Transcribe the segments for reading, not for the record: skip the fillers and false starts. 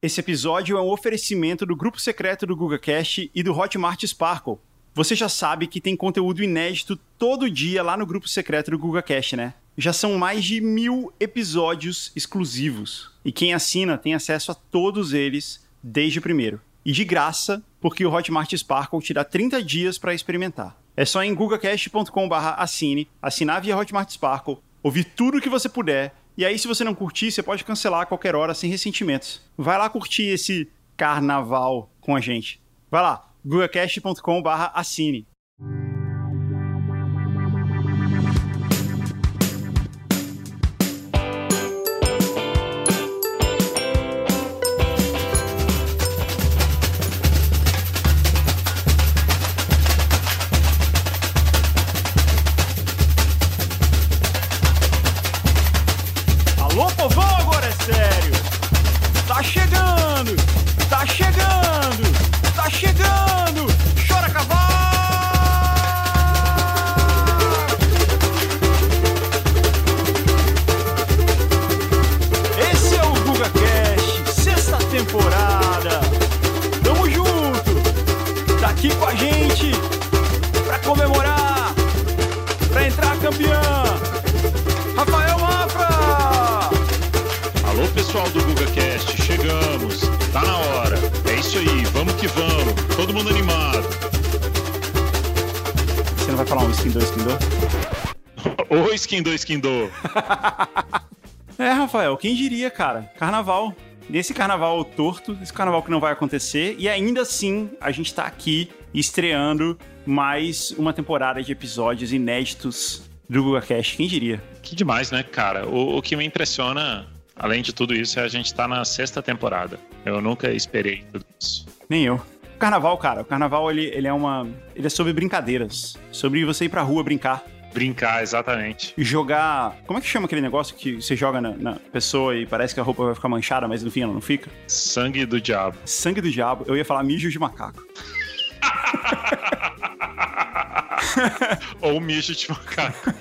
Esse episódio é um oferecimento do grupo secreto do GugaCast e do Hotmart Sparkle. Você já sabe que tem conteúdo inédito todo dia lá no grupo secreto do GugaCast, né? Já são mais de 1000 episódios exclusivos. E quem assina tem acesso a todos eles desde o primeiro. E de graça, porque o Hotmart Sparkle te dá 30 dias para experimentar. É só em gugacast.com/assine, assinar via Hotmart Sparkle, ouvir tudo o que você puder. E aí, se você não curtir, você pode cancelar a qualquer hora sem ressentimentos. Vai lá curtir esse carnaval com a gente. Vai lá, gugacast.com/assine. Tá chegando, chora cavalo! Esse é o GugaCast, sexta temporada, tamo junto, tá aqui com a gente pra comemorar, pra entrar campeã, Rafael Mafra! Alô pessoal do GugaCast, chegamos, tá na hora, é isso aí, vamos que vamos, todo mundo animado. Você não vai falar um skin do? Ô skin do. É, Rafael, quem diria, cara, carnaval. Nesse carnaval torto, esse carnaval que não vai acontecer, e ainda assim a gente tá aqui estreando mais uma temporada de episódios inéditos do GugaCast, quem diria? Que demais, né, cara? O que me impressiona, além de tudo isso, é a gente tá na sexta temporada. Eu nunca esperei tudo isso. Nem eu. O carnaval, cara, ele é sobre brincadeiras, sobre você ir pra rua brincar. Brincar, exatamente. Jogar... Como é que chama aquele negócio que você joga na pessoa e parece que a roupa vai ficar manchada, mas no fim ela não fica? Sangue do diabo. Sangue do diabo. Eu ia falar mijo de macaco. Ou mijo de macaco.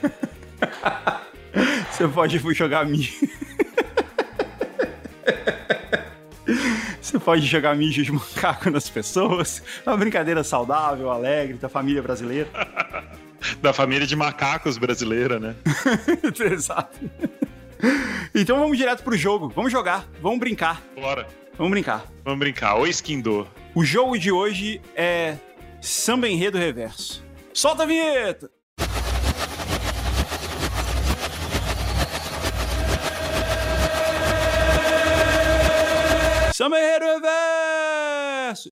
Você pode jogar mijo... Você pode jogar mijo de macaco nas pessoas. É uma brincadeira saudável, alegre, da família brasileira. Da família de macacos brasileira, né? Exato. Então vamos direto pro jogo. Vamos jogar. Vamos brincar. Bora. Vamos brincar. Vamos brincar. Ô skin do. O jogo de hoje é Samba Enredo Reverso. Solta a vinheta! Samba Enredo Reverso!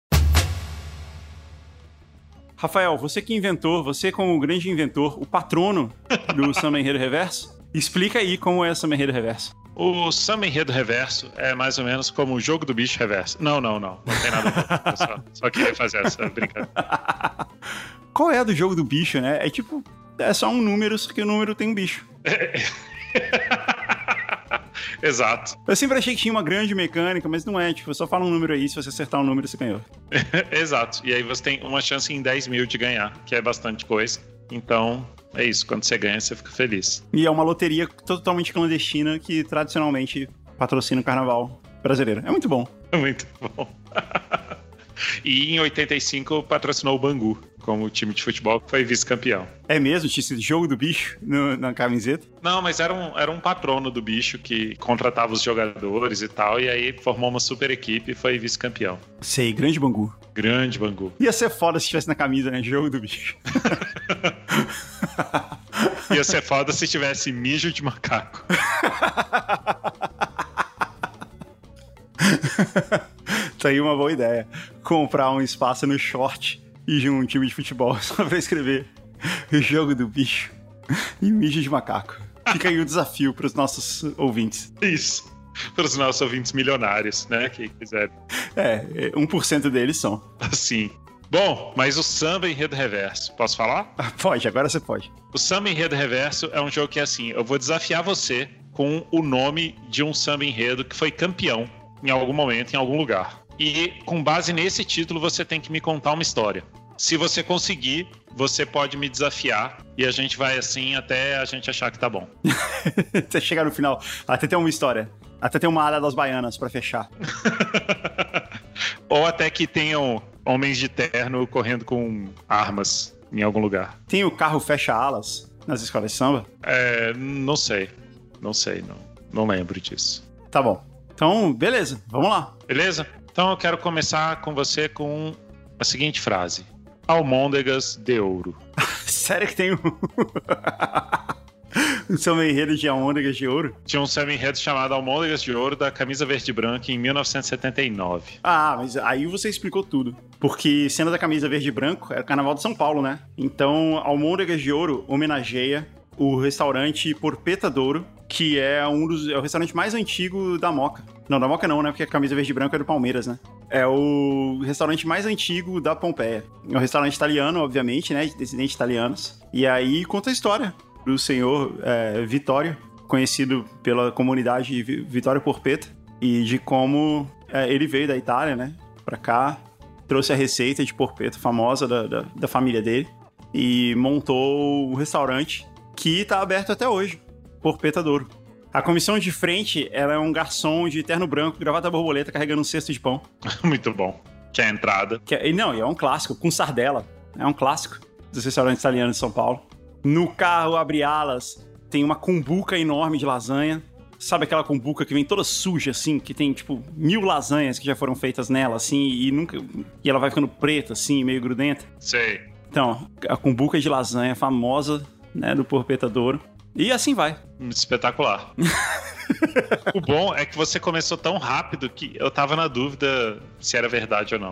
Rafael, você que inventou, você como o grande inventor, o patrono do Samba Enredo Reverso, explica aí como é o Samba Enredo Reverso. O Samba Enredo Reverso é mais ou menos como o jogo do bicho reverso. Não tem nada a ver. Eu só queria fazer essa brincadeira. Qual é a do jogo do bicho, né? É tipo, é só um número, só que o número tem um bicho. Exato. Eu sempre achei que tinha uma grande mecânica, mas não é. Tipo, só fala um número aí, se você acertar um número, você ganhou. Exato. E aí você tem uma chance em 10 mil de ganhar, que é bastante coisa. Então, é isso. Quando você ganha, você fica feliz. E é uma loteria totalmente clandestina que tradicionalmente patrocina o carnaval brasileiro. É muito bom. É muito bom. E em 85 patrocinou o Bangu como time de futebol que foi vice-campeão. É mesmo? Tinha esse jogo do bicho na camiseta? Não, mas era um patrono do bicho que contratava os jogadores e tal, e aí formou uma super equipe e foi vice-campeão. Sei, grande Bangu. Grande Bangu. Ia ser foda se tivesse na camisa, né? Jogo do bicho. Ia ser foda se tivesse mijo de macaco. Tá aí uma boa ideia. Comprar um espaço no short e de um time de futebol só pra escrever o jogo do bicho e mijo de macaco. Fica aí o desafio pros nossos ouvintes. Isso. Para os nossos ouvintes milionários, né? Que quiserem. 1% deles são. Sim. Bom, mas o Samba Enredo Reverso, posso falar? Pode, agora você pode. O Samba Enredo Reverso é um jogo que é assim, eu vou desafiar você com o nome de um samba enredo que foi campeão em algum momento, em algum lugar. E com base nesse título, você tem que me contar uma história. Se você conseguir, você pode me desafiar e a gente vai assim até a gente achar que tá bom. Até chegar no final, até ter uma história. Até ter uma área das baianas pra fechar. Ou até que tenham homens de terno correndo com armas em algum lugar. Tem o carro fecha-alas nas escolas de samba? Não sei. Não lembro disso. Tá bom. Então, beleza. Vamos lá. Beleza? Então eu quero começar com você com a seguinte frase. Almôndegas de ouro. Sério que tem um samba enredo de almôndegas de ouro? Tinha um samba enredo chamado Almôndegas de Ouro da Camisa Verde e Branca em 1979. Ah, mas aí você explicou tudo. Porque cena da Camisa Verde e Branco era o Carnaval de São Paulo, né? Então, Almôndegas de Ouro homenageia o restaurante Porpeta d'Ouro, que é o restaurante mais antigo da Moca. Não, da Moca não, né? Porque a Camisa Verde e Branco é do Palmeiras, né? É o restaurante mais antigo da Pompeia. É um restaurante italiano, obviamente, né? De descendentes italianos. E aí conta a história do senhor Vittorio, conhecido pela comunidade Vittorio Porpeta, e de como ele veio da Itália, né? Pra cá, trouxe a receita de porpeta famosa da família dele e montou um restaurante que tá aberto até hoje, Porpeta d'Ouro. A comissão de frente, ela é um garçom de terno branco, gravata borboleta, carregando um cesto de pão. Muito bom. Que é a entrada. É um clássico, com sardela. É um clássico dos restaurantes italianos de São Paulo. No carro, abre alas, tem uma cumbuca enorme de lasanha. Sabe aquela cumbuca que vem toda suja, assim, que tem, tipo, 1000 lasanhas que já foram feitas nela, assim, e ela vai ficando preta, assim, meio grudenta? Sei. Então, a cumbuca de lasanha famosa, né, do Porpeta d'Ouro. E assim vai. Espetacular. O bom é que você começou tão rápido que eu tava na dúvida se era verdade ou não.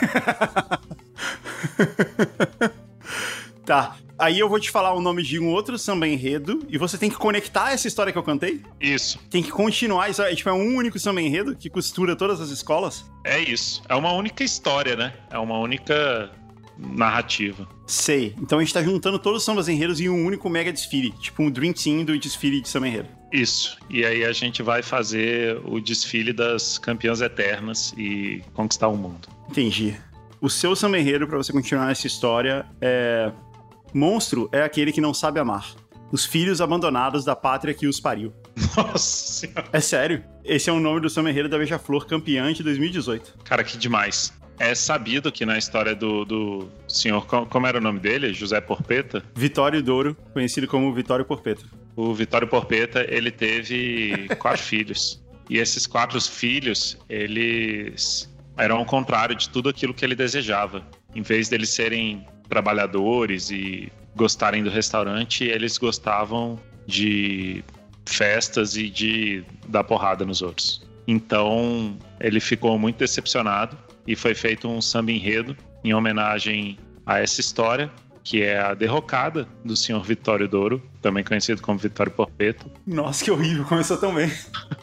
Tá. Aí eu vou te falar o nome de um outro samba enredo e você tem que conectar essa história que eu cantei. Isso. Tem que continuar. Isso é um único samba enredo que costura todas as escolas. É isso. É uma única história, né? É uma única narrativa. Sei. Então a gente tá juntando todos os sambas enredos em um único mega desfile. Tipo um Dream Team do desfile de samba enredo. Isso. E aí a gente vai fazer o desfile das campeãs eternas e conquistar o mundo. Entendi. O seu samba enredo, pra você continuar essa história, é... Monstro é aquele que não sabe amar. Os filhos abandonados da pátria que os pariu. Nossa Senhora. É sério. Esse é o nome do samba enredo da Beija-Flor, campeã de 2018. Cara, que demais. É sabido que na história do senhor... Como era o nome dele? José Porpeta? Vittorio d'Ouro, conhecido como Vittorio Porpeta. O Vittorio Porpeta, ele teve 4 filhos. E esses 4 filhos, eles eram ao contrário de tudo aquilo que ele desejava. Em vez deles serem trabalhadores e gostarem do restaurante, eles gostavam de festas e de dar porrada nos outros. Então, ele ficou muito decepcionado e foi feito um samba enredo em homenagem a essa história, que é a derrocada do senhor Vittorio d'Ouro, também conhecido como Vittorio Porpeta. Nossa, que horrível, começou tão bem.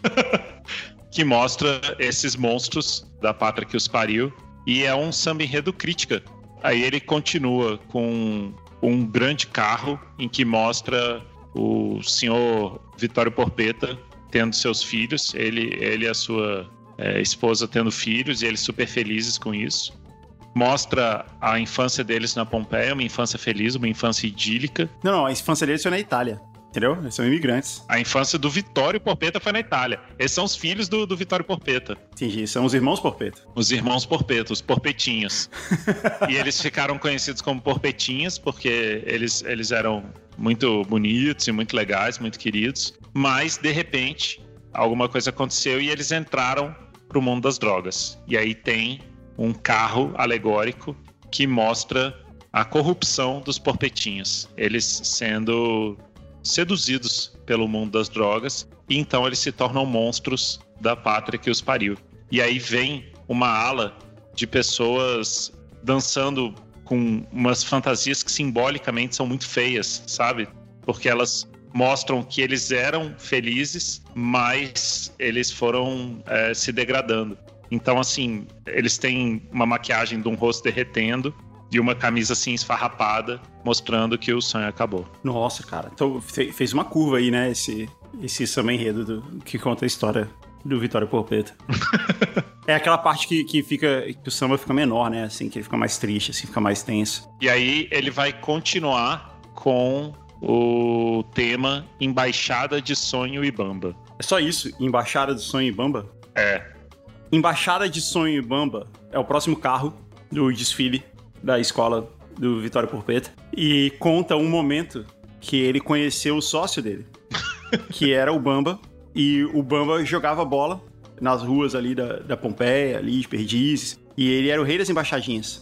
Que mostra esses monstros da pátria que os pariu, e é um samba enredo crítica. Aí ele continua com um grande carro em que mostra o senhor Vittorio Porpeta tendo seus filhos, ele e a sua esposa tendo filhos, e eles super felizes com isso. Mostra a infância deles na Pompeia, uma infância feliz, uma infância idílica. Não, a infância deles foi na Itália, entendeu? Eles são imigrantes. A infância do Vittorio Porpeta foi na Itália. Esses são os filhos do Vittorio Porpeta. Entendi, são os irmãos Porpeta. Os irmãos Porpeta, os porpetinhos. E eles ficaram conhecidos como porpetinhas porque eles eram muito bonitos e muito legais, muito queridos. Mas, de repente, alguma coisa aconteceu e eles entraram pro mundo das drogas. E aí tem um carro alegórico que mostra a corrupção dos porpetinhos. Eles sendo seduzidos pelo mundo das drogas, e então eles se tornam monstros da pátria que os pariu. E aí vem uma ala de pessoas dançando com umas fantasias que simbolicamente são muito feias, sabe? Porque elas mostram que eles eram felizes, mas eles foram se degradando. Então, assim, eles têm uma maquiagem de um rosto derretendo e uma camisa assim esfarrapada, mostrando que o sonho acabou. Nossa, cara. Então fez uma curva aí, né? Esse samba enredo que conta a história do Vittorio Porpeta. É aquela parte que o samba fica menor, né? Assim, que ele fica mais triste, assim, fica mais tenso. E aí ele vai continuar com o tema Embaixada de Sonho e Bamba. É só isso? Embaixada de Sonho e Bamba? É. Embaixada de Sonho Bamba é o próximo carro do desfile da escola do Vitório Porpeta. E conta um momento que ele conheceu o sócio dele, que era o Bamba. E o Bamba jogava bola nas ruas ali da Pompeia, ali de Perdizes. E ele era o rei das embaixadinhas.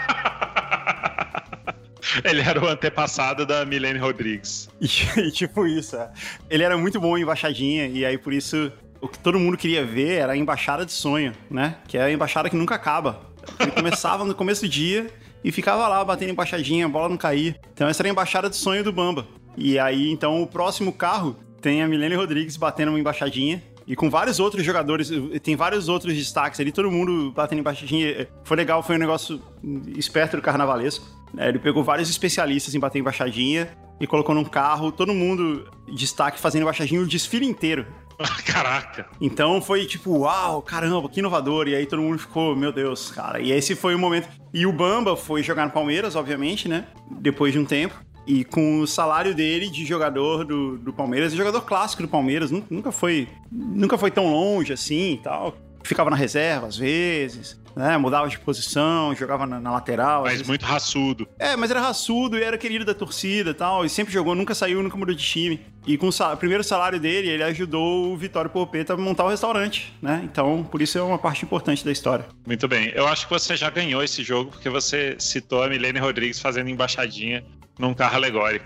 Ele era o antepassado da Milene Rodrigues. E tipo isso, é. Ele era muito bom em embaixadinha, e aí por isso o que todo mundo queria ver era a embaixada de sonho, né? Que é a embaixada que nunca acaba. Ele começava no começo do dia e ficava lá batendo embaixadinha, a bola não caía. Então essa era a embaixada de sonho do Bamba. E aí, então, o próximo carro tem a Milene Rodrigues batendo uma embaixadinha. E com vários outros jogadores, tem vários outros destaques ali, todo mundo batendo embaixadinha. Foi legal, foi um negócio esperto do carnavalesco. Ele pegou vários especialistas em bater embaixadinha e colocou num carro, todo mundo destaque fazendo embaixadinha o desfile inteiro. Caraca! Então foi tipo, uau, caramba, que inovador. E aí todo mundo ficou, meu Deus, cara. E esse foi o momento. E o Bamba foi jogar no Palmeiras, obviamente, né? Depois de um tempo. E com o salário dele de jogador do Palmeiras, jogador clássico do Palmeiras, nunca foi tão longe assim e tal. Ficava na reserva às vezes, né? Mudava de posição, jogava na lateral. Mas muito raçudo. Mas era raçudo e era querido da torcida e tal. E sempre jogou, nunca saiu, nunca mudou de time. E com o primeiro salário dele, ele ajudou o Vitório Porpeta a montar o restaurante, né? Então, por isso é uma parte importante da história. Muito bem. Eu acho que você já ganhou esse jogo, porque você citou a Milene Rodrigues fazendo embaixadinha num carro alegórico.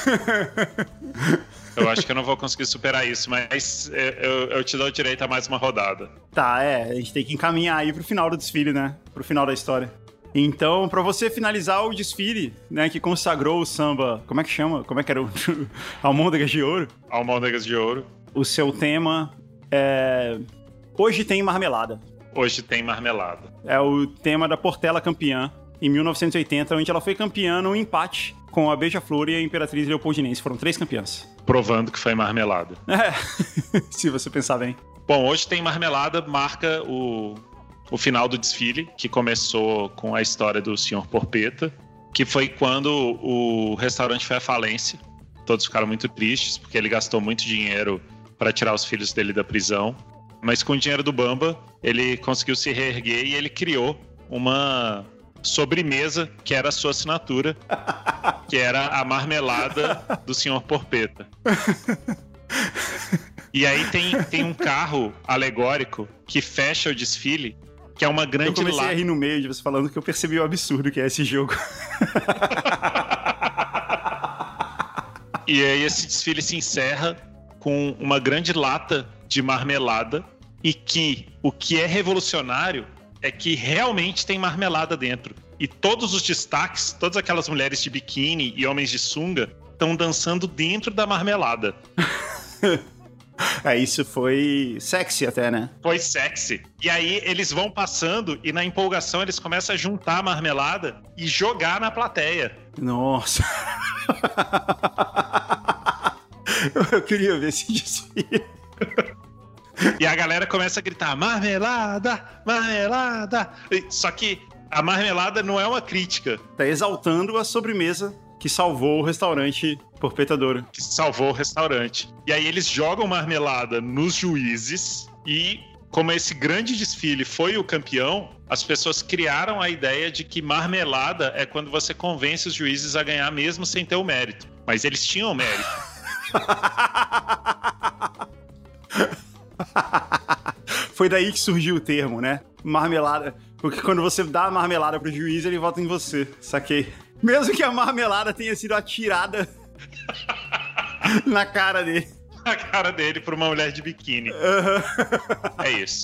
Eu acho que eu não vou conseguir superar isso, mas eu te dou o direito a mais uma rodada. Tá, a gente tem que encaminhar aí pro final do desfile, né? Pro final da história. Então, pra você finalizar o desfile, né, que consagrou o samba... Como é que chama? Como é que era o... Almôndegas de Ouro? Almôndegas de Ouro. O seu tema é... Hoje tem marmelada. Hoje tem marmelada. É o tema da Portela campeã, em 1980, onde ela foi campeã num empate com a Beija-Flor e a Imperatriz Leopoldinense. Foram 3 campeãs. Provando que foi marmelada. Se você pensar bem. Bom, hoje tem marmelada, marca o final do desfile, que começou com a história do Sr. Porpeta, que foi quando o restaurante foi à falência. Todos ficaram muito tristes, porque ele gastou muito dinheiro para tirar os filhos dele da prisão. Mas com o dinheiro do Bamba, ele conseguiu se reerguer e ele criou uma sobremesa que era a sua assinatura, que era a marmelada do Sr. Porpeta. E aí tem um carro alegórico que fecha o desfile, que é uma grande lata. Eu comecei a rir no meio de você falando que eu percebi o absurdo que é esse jogo. E aí esse desfile se encerra com uma grande lata de marmelada e que o que é revolucionário é que realmente tem marmelada dentro. E todos os destaques, todas aquelas mulheres de biquíni e homens de sunga estão dançando dentro da marmelada. Isso foi sexy até, né? Foi sexy. E aí eles vão passando e na empolgação eles começam a juntar a marmelada e jogar na plateia. Nossa. Eu queria ver esse desfile. E a galera começa a gritar, marmelada, marmelada. Só que a marmelada não é uma crítica. Tá exaltando a sobremesa que salvou o restaurante Porpeta d'Ouro. Que salvou o restaurante. E aí eles jogam marmelada nos juízes e, como esse grande desfile foi o campeão, as pessoas criaram a ideia de que marmelada é quando você convence os juízes a ganhar mesmo sem ter o mérito. Mas eles tinham o mérito. Foi daí que surgiu o termo, né? Marmelada. Porque quando você dá a marmelada pro juiz, ele vota em você. Saquei. Mesmo que a marmelada tenha sido atirada na cara dele. Na cara dele por uma mulher de biquíni. É isso.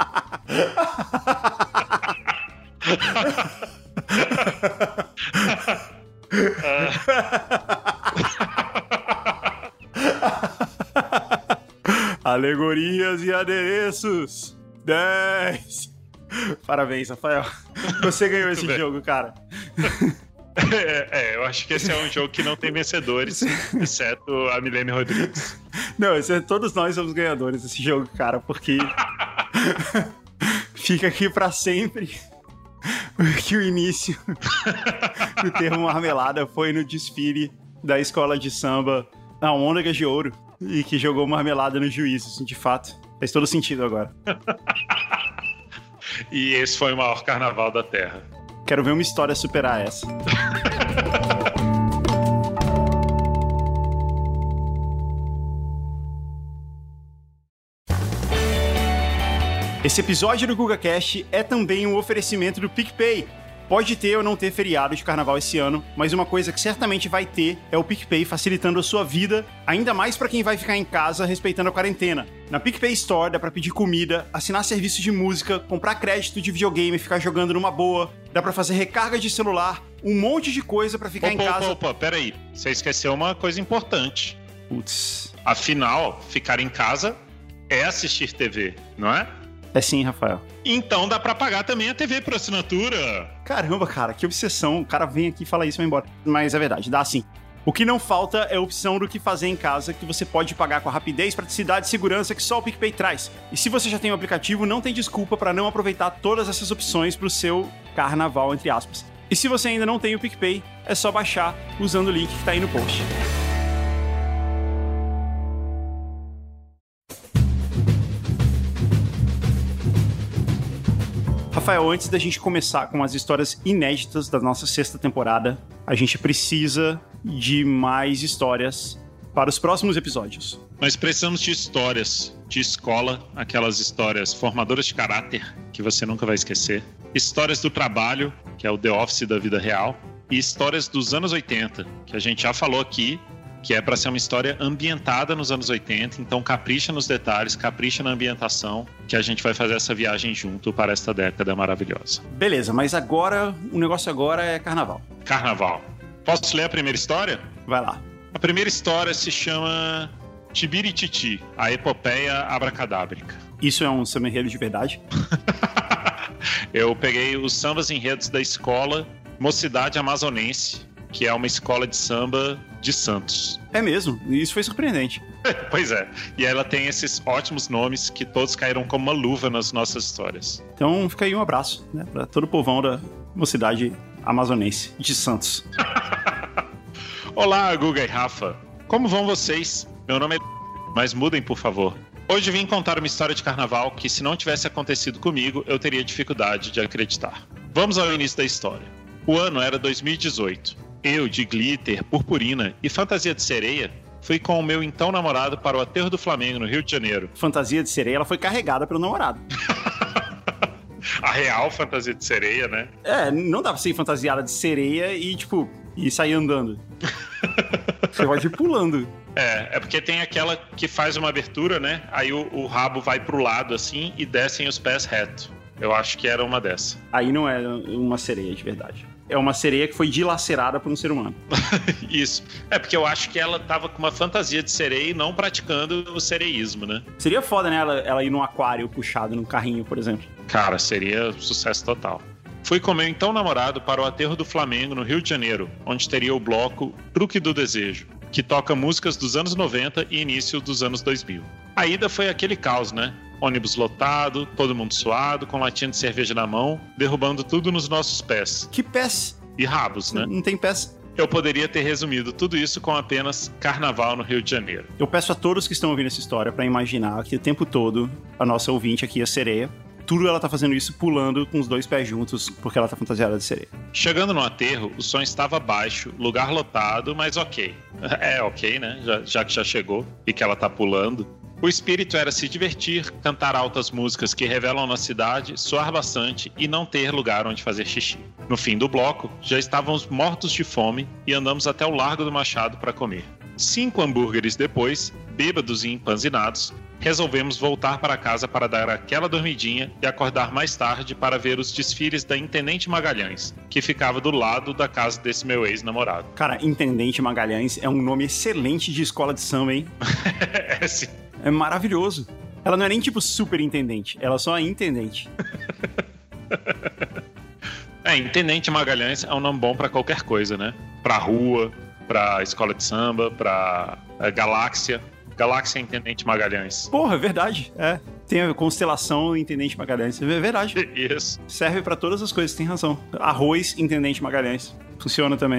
Alegorias e adereços. 10. Parabéns, Rafael. Você ganhou esse jogo, cara. Eu acho que esse é um jogo que não tem vencedores, exceto a Milene Rodrigues. Não, todos nós somos ganhadores desse jogo, cara, porque fica aqui pra sempre que o início do termo marmelada foi no desfile da escola de samba Almôndegas de Ouro e que jogou marmelada nos juízes, de fato. Faz todo sentido agora. E esse foi o maior carnaval da Terra. Quero ver uma história superar essa. Esse episódio do GugaCast é também um oferecimento do PicPay. Pode ter ou não ter feriado de carnaval esse ano, mas uma coisa que certamente vai ter é o PicPay facilitando a sua vida, ainda mais para quem vai ficar em casa respeitando a quarentena. Na PicPay Store dá para pedir comida, assinar serviços de música, comprar crédito de videogame e ficar jogando numa boa, dá para fazer recarga de celular, um monte de coisa para ficar em casa. Opa, peraí, você esqueceu uma coisa importante. Putz. Afinal, ficar em casa é assistir TV, não é? É sim, Rafael. Então dá pra pagar também a TV por assinatura. Caramba, cara, que obsessão. O cara vem aqui e fala isso e vai embora. Mas é verdade, dá sim. O que não falta é a opção do que fazer em casa, que você pode pagar com a rapidez, praticidade e segurança que só o PicPay traz. E se você já tem o aplicativo, não tem desculpa para não aproveitar todas essas opções pro seu carnaval, entre aspas. E se você ainda não tem o PicPay, é só baixar usando o link que tá aí no post. Rafael, antes da gente começar com as histórias inéditas da nossa 6ª temporada, a gente precisa de mais histórias para os próximos episódios. Nós precisamos de histórias de escola, aquelas histórias formadoras de caráter que você nunca vai esquecer. Histórias do trabalho, que é o The Office da vida real. E histórias dos anos 80, que a gente já falou aqui, que é para ser uma história ambientada nos anos 80, então capricha nos detalhes, capricha na ambientação, que a gente vai fazer essa viagem junto para esta década maravilhosa. Beleza, mas agora, o negócio agora é carnaval. Carnaval. Posso ler a primeira história? Vai lá. A primeira história se chama Tibirititi, a epopeia abracadábrica. Isso é um samba enredo de verdade? Eu peguei os sambas enredos da escola Mocidade Amazonense, que é uma escola de samba de Santos. É mesmo, isso foi surpreendente. Pois é, e ela tem esses ótimos nomes que todos caíram como uma luva nas nossas histórias. Então fica aí um abraço, né, para todo o povão da Mocidade Amazonense de Santos. Olá, Guga e Rafa. Como vão vocês? Meu nome é... Mas mudem, por favor. Hoje vim contar uma história de carnaval que, se não tivesse acontecido comigo, eu teria dificuldade de acreditar. Vamos ao início da história. O ano era 2018. Eu, de glitter, purpurina e fantasia de sereia, fui com o meu então namorado para o Aterro do Flamengo, no Rio de Janeiro. Fantasia de sereia, ela foi carregada pelo namorado. A real fantasia de sereia, né? É, não dá pra ser fantasiada de sereia e sair andando. Você pode ir pulando. É porque tem aquela que faz uma abertura, né? Aí o rabo vai pro lado assim e descem os pés reto. Eu acho que era uma dessa. Aí não é uma sereia de verdade. É uma sereia que foi dilacerada por um ser humano. Isso. É porque eu acho que ela tava com uma fantasia de sereia e não praticando o sereísmo, né? Seria foda, né? Ela ir num aquário puxado num carrinho, por exemplo. Cara, seria sucesso total. Fui com meu então namorado para o Aterro do Flamengo, no Rio de Janeiro, onde teria o bloco Truque do Desejo, que toca músicas dos anos 90 e início dos anos 2000. A ida foi aquele caos, né? Ônibus lotado, todo mundo suado, com latinha de cerveja na mão, derrubando tudo nos nossos pés. Que pés? E rabos, né? Não tem pés. Eu poderia ter resumido tudo isso com apenas carnaval no Rio de Janeiro. Eu peço a todos que estão ouvindo essa história para imaginar que o tempo todo a nossa ouvinte aqui, a sereia, tudo ela tá fazendo isso pulando com os dois pés juntos, porque ela tá fantasiada de sereia. Chegando no aterro, o som estava baixo, lugar lotado, mas ok. É ok, né? Já que já chegou e que ela tá pulando. O espírito era se divertir, cantar altas músicas que revelam na cidade, suar bastante e não ter lugar onde fazer xixi. No fim do bloco, já estávamos mortos de fome e andamos até o Largo do Machado para comer. 5 hambúrgueres depois, bêbados e empanzinados, resolvemos voltar para casa para dar aquela dormidinha e acordar mais tarde para ver os desfiles da Intendente Magalhães, que ficava do lado da casa desse meu ex-namorado. Cara, Intendente Magalhães é um nome excelente de escola de samba, hein? É sim. É maravilhoso. Ela não é nem tipo superintendente, ela só é intendente. Intendente Magalhães é um nome bom pra qualquer coisa, né? Pra rua, pra escola de samba, pra galáxia. Galáxia Intendente Magalhães. Porra, é verdade. É. Tem a constelação Intendente Magalhães. É verdade. Isso. Serve pra todas as coisas, tem razão. Arroz Intendente Magalhães. Funciona também.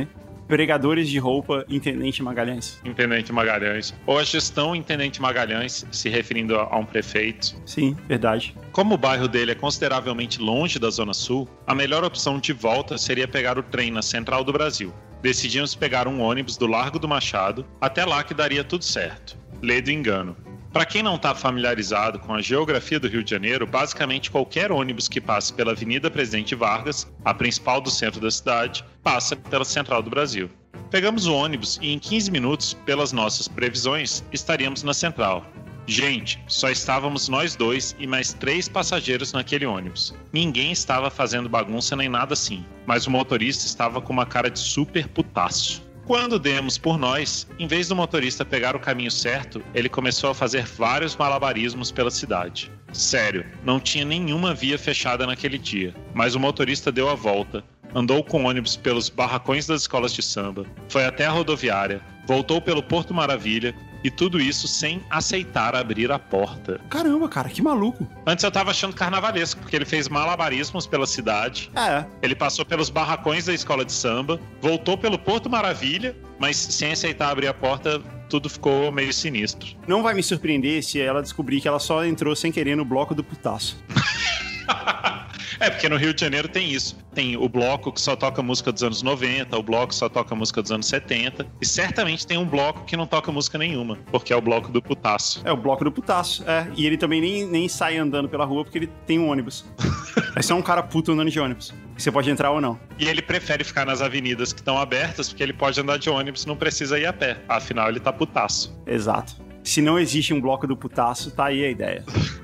Pregadores de roupa, Intendente Magalhães. Intendente Magalhães. Ou a gestão Intendente Magalhães, se referindo a um prefeito. Sim, verdade. Como o bairro dele é consideravelmente longe da Zona Sul, a melhor opção de volta seria pegar o trem na Central do Brasil. Decidimos pegar um ônibus do Largo do Machado, até lá que daria tudo certo. Lê do engano. Para quem não está familiarizado com a geografia do Rio de Janeiro, basicamente qualquer ônibus que passe pela Avenida Presidente Vargas, a principal do centro da cidade, passa pela Central do Brasil. Pegamos o ônibus e em 15 minutos, pelas nossas previsões, estaríamos na Central. Gente, só estávamos nós dois e mais 3 passageiros naquele ônibus. Ninguém estava fazendo bagunça nem nada assim, mas o motorista estava com uma cara de super putaço. Quando demos por nós, em vez do motorista pegar o caminho certo, ele começou a fazer vários malabarismos pela cidade. Sério, não tinha nenhuma via fechada naquele dia, mas o motorista deu a volta, andou com o ônibus pelos barracões das escolas de samba, foi até a rodoviária, voltou pelo Porto Maravilha e tudo isso sem aceitar abrir a porta. Caramba, cara, que maluco. Antes eu tava achando carnavalesco, porque ele fez malabarismos pela cidade. Ele passou pelos barracões da escola de samba, voltou pelo Porto Maravilha, mas sem aceitar abrir a porta, tudo ficou meio sinistro. Não vai me surpreender se ela descobrir que ela só entrou sem querer no bloco do putaço. É, porque no Rio de Janeiro tem isso. Tem o bloco que só toca música dos anos 90, o bloco que só toca música dos anos 70, e certamente tem um bloco que não toca música nenhuma, porque é o bloco do putaço. É o bloco do putaço, E ele também nem sai andando pela rua porque ele tem um ônibus. É só um cara puto andando de ônibus. Você pode entrar ou não. E ele prefere ficar nas avenidas que estão abertas, porque ele pode andar de ônibus e não precisa ir a pé. Afinal, ele tá putaço. Exato. Se não existe um bloco do putaço, tá aí a ideia.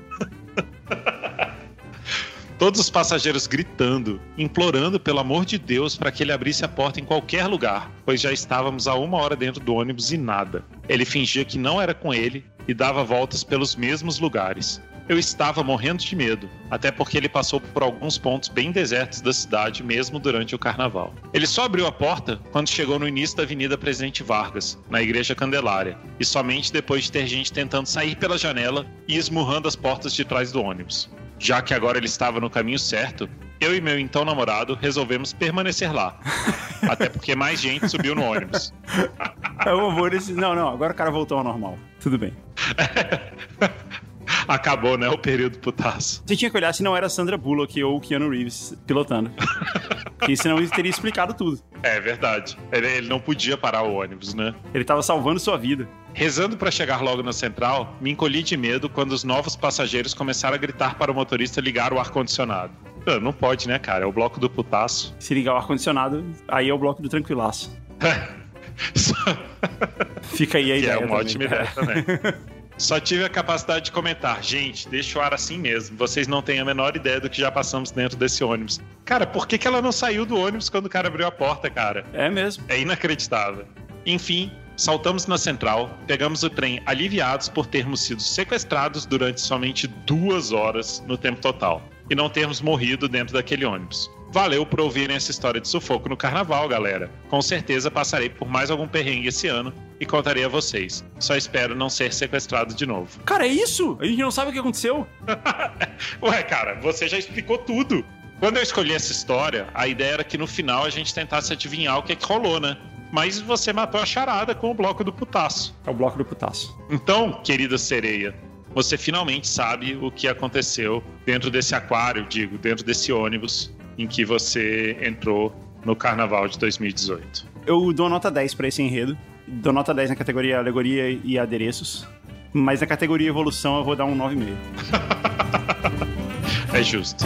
Todos os passageiros gritando, implorando pelo amor de Deus para que ele abrisse a porta em qualquer lugar, pois já estávamos há 1 hora dentro do ônibus e nada. Ele fingia que não era com ele e dava voltas pelos mesmos lugares. Eu estava morrendo de medo, até porque ele passou por alguns pontos bem desertos da cidade mesmo durante o carnaval. Ele só abriu a porta quando chegou no início da Avenida Presidente Vargas, na Igreja Candelária, e somente depois de ter gente tentando sair pela janela e esmurrando as portas de trás do ônibus. Já que agora ele estava no caminho certo, eu e meu então namorado resolvemos permanecer lá. Até porque mais gente subiu no ônibus. Eu vou nesse... Não, agora o cara voltou ao normal. Tudo bem. Acabou, né, o período putaço. Você tinha que olhar se não era Sandra Bullock ou Keanu Reeves pilotando. Porque senão ele teria explicado tudo. É verdade. Ele não podia parar o ônibus, né? Ele tava salvando sua vida. Rezando para chegar logo na central, me encolhi de medo quando os novos passageiros começaram a gritar para o motorista ligar o ar-condicionado. Não pode, né, cara? É o bloco do putaço. Se ligar o ar-condicionado, aí é o bloco do tranquilaço. Fica aí a ideia. Que é uma ótima ideia também. Só tive a capacidade de comentar: gente, deixa o ar assim mesmo. Vocês não têm a menor ideia do que já passamos dentro desse ônibus. Cara, por que ela não saiu do ônibus quando o cara abriu a porta, cara? É mesmo. É inacreditável. Enfim, saltamos na central, pegamos o trem aliviados por termos sido sequestrados durante somente 2 horas no tempo total e não termos morrido dentro daquele ônibus. Valeu por ouvirem essa história de sufoco no carnaval, galera. Com certeza passarei por mais algum perrengue esse ano e contarei a vocês. Só espero não ser sequestrado de novo. Cara, é isso? A gente não sabe o que aconteceu. Ué, cara, você já explicou tudo. Quando eu escolhi essa história, a ideia era que no final a gente tentasse adivinhar o que rolou, né? Mas você matou a charada com o bloco do putaço. É o bloco do putaço. Então, querida sereia, você finalmente sabe o que aconteceu dentro desse aquário, dentro desse ônibus em que você entrou no carnaval de 2018. Eu dou nota 10 pra esse enredo. Dou nota 10 na categoria alegoria e adereços. Mas na categoria evolução eu vou dar um 9,5. É justo.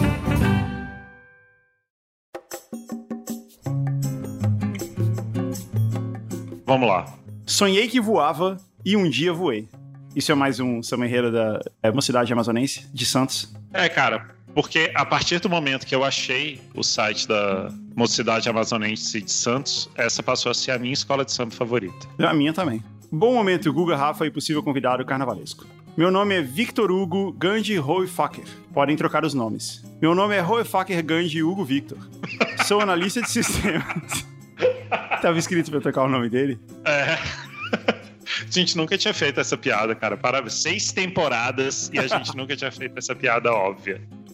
Vamos lá. Sonhei que voava e um dia voei. Isso é mais um samba-enredo da Mocidade Amazonense, de Santos. É, cara, porque a partir do momento que eu achei o site da Mocidade Amazonense de Santos, essa passou a ser a minha escola de samba favorita. A minha também. Bom momento, Guga, Rafa e possível convidado carnavalesco. Meu nome é Victor Hugo Gandhi Roefacker. Podem trocar os nomes. Meu nome é Roefacker Gandhi Hugo Victor. Sou analista de sistemas. Tava escrito pra eu trocar o nome dele? É. A gente nunca tinha feito essa piada, cara. Parabéns. 6 temporadas e a gente nunca tinha feito essa piada óbvia.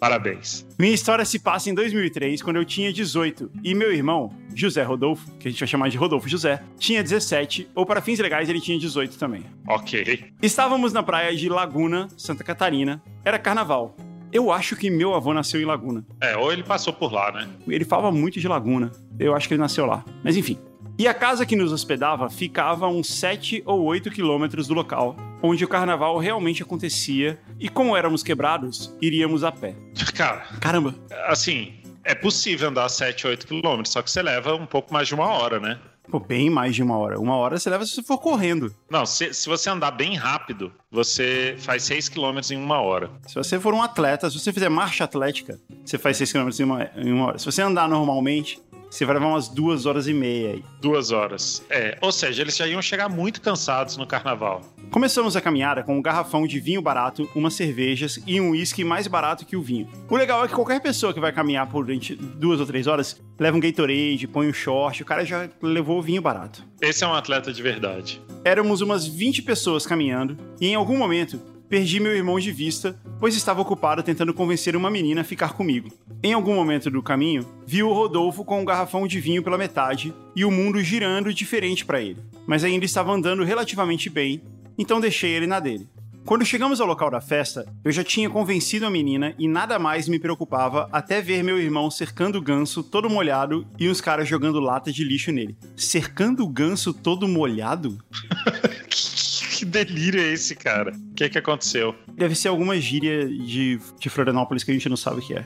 Parabéns. Minha história se passa em 2003, quando eu tinha 18, e meu irmão, José Rodolfo, que a gente vai chamar de Rodolfo José, tinha 17, ou para fins legais ele tinha 18 também. Ok. Estávamos na praia de Laguna, Santa Catarina. Era carnaval. Eu acho que meu avô nasceu em Laguna. Ou ele passou por lá, né? Ele falava muito de Laguna. Eu acho que ele nasceu lá. Mas enfim. E a casa que nos hospedava ficava a uns 7 ou 8 quilômetros do local, onde o carnaval realmente acontecia, e como éramos quebrados, iríamos a pé. Cara, Caramba! assim, é possível andar 7, 8 quilômetros, só que você leva um pouco mais de 1 hora, né? Pô, bem mais de 1 hora. 1 hora você leva se você for correndo. Não, se você andar bem rápido, você faz 6 quilômetros em 1 hora. Se você for um atleta, se você fizer marcha atlética, você faz 6 quilômetros em uma hora. Se você andar normalmente, você vai levar umas 2 horas e meia aí. 2 horas. Ou seja, eles já iam chegar muito cansados no carnaval. Começamos a caminhada com um garrafão de vinho barato, umas cervejas e um uísque mais barato que o vinho. O legal é que qualquer pessoa que vai caminhar por 2 ou 3 horas leva um Gatorade, põe um short, o cara já levou o vinho barato. Esse é um atleta de verdade. Éramos umas 20 pessoas caminhando e em algum momento perdi meu irmão de vista, pois estava ocupado tentando convencer uma menina a ficar comigo. Em algum momento do caminho, vi o Rodolfo com um garrafão de vinho pela metade e o mundo girando diferente para ele. Mas ainda estava andando relativamente bem, então deixei ele na dele. Quando chegamos ao local da festa, eu já tinha convencido a menina e nada mais me preocupava até ver meu irmão cercando o ganso todo molhado e uns caras jogando lata de lixo nele. Cercando o ganso todo molhado? Que delírio é esse, cara? O que aconteceu? Deve ser alguma gíria de Florianópolis que a gente não sabe o que é.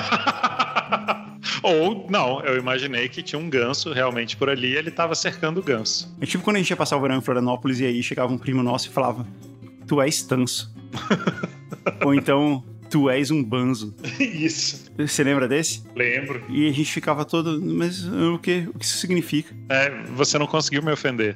Ou, não, eu imaginei que tinha um ganso realmente por ali e ele tava cercando o ganso. É tipo quando a gente ia passar o verão em Florianópolis e aí chegava um primo nosso e falava: tu és tanso. Ou então, tu és um banzo. Isso. Você lembra desse? Lembro. E a gente ficava todo... Mas o que isso significa? Você não conseguiu me ofender.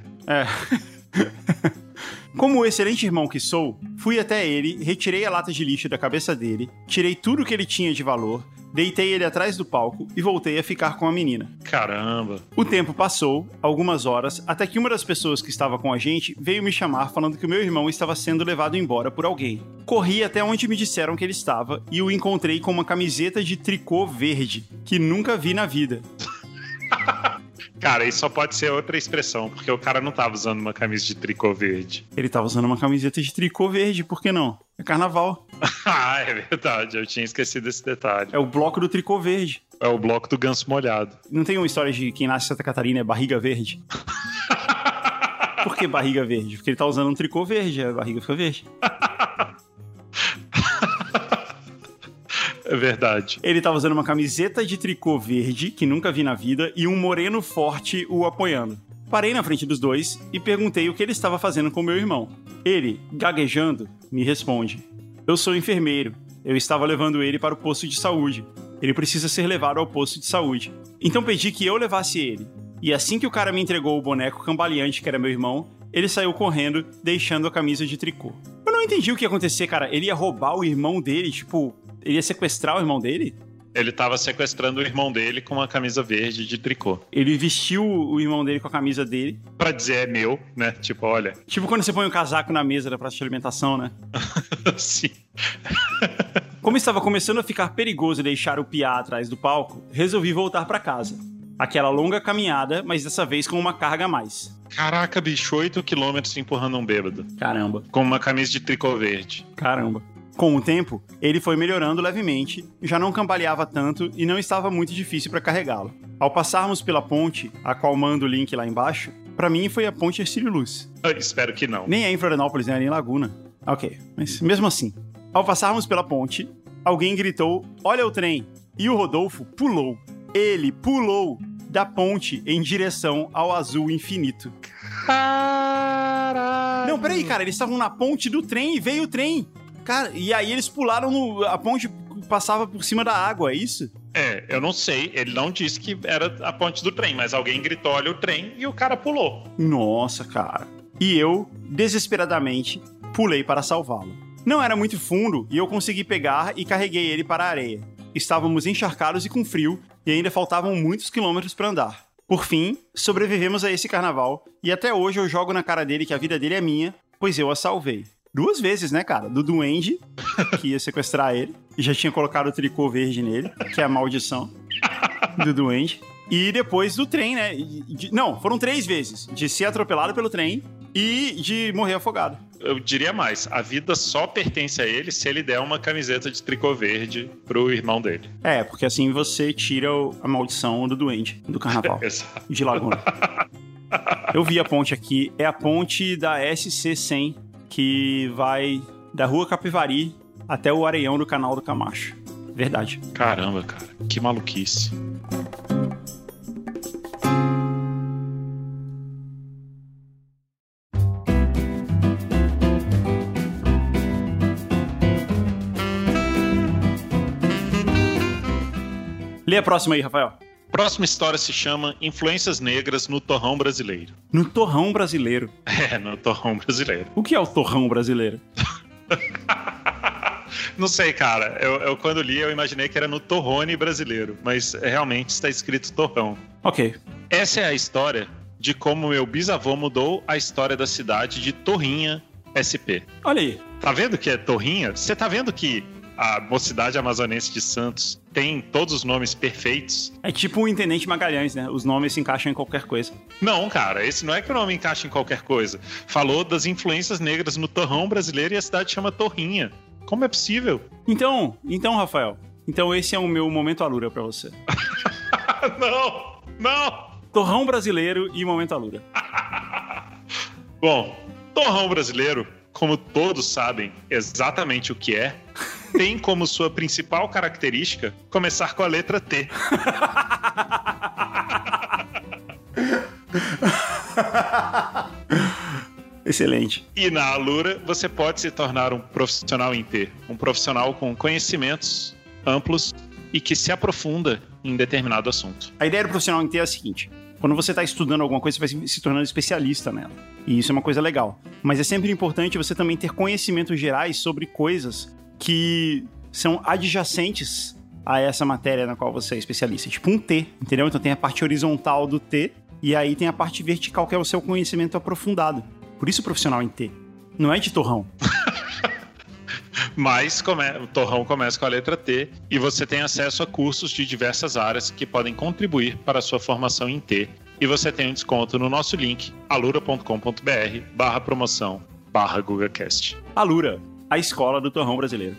Como o excelente irmão que sou, fui até ele, retirei a lata de lixo da cabeça dele, tirei tudo que ele tinha de valor, deitei ele atrás do palco e voltei a ficar com a menina. Caramba. O tempo passou, algumas horas, até que uma das pessoas que estava com a gente veio me chamar falando que o meu irmão estava sendo levado embora por alguém. Corri até onde me disseram que ele estava e o encontrei com uma camiseta de tricô verde, que nunca vi na vida. Cara, isso só pode ser outra expressão, porque o cara não tava usando uma camisa de tricô verde. Ele tava usando uma camiseta de tricô verde, por que não? É carnaval. É verdade, eu tinha esquecido esse detalhe. É o bloco do tricô verde. É o bloco do ganso molhado. Não tem uma história de quem nasce em Santa Catarina é barriga verde? Por que barriga verde? Porque ele tá usando um tricô verde, a barriga fica verde. É verdade. Ele tava usando uma camiseta de tricô verde, que nunca vi na vida, e um moreno forte o apoiando. Parei na frente dos dois e perguntei o que ele estava fazendo com meu irmão. Ele, gaguejando, me responde: eu sou enfermeiro. Eu estava levando ele para o posto de saúde. Ele precisa ser levado ao posto de saúde. Então pedi que eu levasse ele. E assim que o cara me entregou o boneco cambaleante que era meu irmão, ele saiu correndo, deixando a camisa de tricô. Eu não entendi o que ia acontecer, cara. Ele ia roubar o irmão dele, tipo... Ele ia sequestrar o irmão dele? Ele tava sequestrando o irmão dele com uma camisa verde de tricô. Ele vestiu o irmão dele com a camisa dele. Pra dizer é meu, né? Tipo, olha... Tipo quando você põe um casaco na mesa da praça de alimentação, né? Sim. Como estava começando a ficar perigoso deixar o piá atrás do palco, resolvi voltar pra casa. Aquela longa caminhada, mas dessa vez com uma carga a mais. Caraca, bicho, 8 quilômetros empurrando um bêbado. Caramba. Com uma camisa de tricô verde. Caramba. Com o tempo, ele foi melhorando levemente, já não cambaleava tanto e não estava muito difícil para carregá-lo. Ao passarmos pela ponte, a qual manda o link lá embaixo, para mim foi a ponte Ercílio Luz. Eu espero que não. Nem é em Florianópolis, nem é em Laguna. Ok, mas mesmo assim. Ao passarmos pela ponte, alguém gritou: olha o trem! E o Rodolfo pulou. Ele pulou da ponte em direção ao azul infinito. Caralho! Não, peraí, cara, eles estavam na ponte do trem e veio o trem. Cara, e aí eles pularam a ponte passava por cima da água, é isso? Eu não sei, ele não disse que era a ponte do trem, mas alguém gritou, olha o trem, e o cara pulou. Nossa, cara. E eu, desesperadamente, pulei para salvá-lo. Não era muito fundo e eu consegui pegar e carreguei ele para a areia. Estávamos encharcados e com frio e ainda faltavam muitos quilômetros para andar. Por fim, sobrevivemos a esse carnaval e até hoje eu jogo na cara dele que a vida dele é minha, pois eu a salvei. 2 vezes, né, cara? Do duende, que ia sequestrar ele. E já tinha colocado o tricô verde nele, que é a maldição do duende. E depois do trem, né? Não, foram 3 vezes. De ser atropelado pelo trem e de morrer afogado. Eu diria mais, a vida só pertence a ele se ele der uma camiseta de tricô verde pro irmão dele. É, porque assim você tira a maldição do duende, do carnaval. Exato. De Laguna. Eu vi a ponte aqui, é a ponte da SC100, que vai da Rua Capivari até o Areião do Canal do Camacho. Verdade. Caramba, cara, que maluquice. Lê a próxima aí, Rafael. Próxima história se chama Influências Negras no Torrão Brasileiro. No Torrão Brasileiro? É, no Torrão Brasileiro. O que é o Torrão Brasileiro? Não sei, cara. Eu quando li, eu imaginei que era no Torrone Brasileiro, mas realmente está escrito Torrão. Ok. Essa é a história de como meu bisavô mudou a história da cidade de Torrinha, SP. Olha aí. Tá vendo que é Torrinha? Você tá vendo que a Mocidade Amazonense de Santos tem todos os nomes perfeitos? É tipo o Intendente Magalhães, né? Os nomes se encaixam em qualquer coisa. Não, cara, esse não é que o nome encaixa em qualquer coisa. Falou das influências negras no Torrão Brasileiro e a cidade chama Torrinha. Como é possível? Então, Rafael, esse é o meu momento Alura pra você. Não! Torrão Brasileiro e momento Alura. Bom, Torrão Brasileiro, como todos sabem exatamente o que é, tem como sua principal característica começar com a letra T. Excelente. E na Alura você pode se tornar um profissional em T, um profissional com conhecimentos amplos e que se aprofunda em determinado assunto. A ideia do profissional em T é a seguinte: quando você está estudando alguma coisa, você vai se tornando especialista nela. E isso é uma coisa legal. Mas é sempre importante você também ter conhecimentos gerais sobre coisas que são adjacentes a essa matéria na qual você é especialista. Tipo um T, entendeu? Então tem a parte horizontal do T e aí tem a parte vertical, que é o seu conhecimento aprofundado. Por isso profissional em T. Não é de torrão. Mas o torrão começa com a letra T e você tem acesso a cursos de diversas áreas que podem contribuir para a sua formação em T. E você tem um desconto no nosso link, alura.com.br/promoção/GugaCast. Alura, a escola do torrão brasileiro.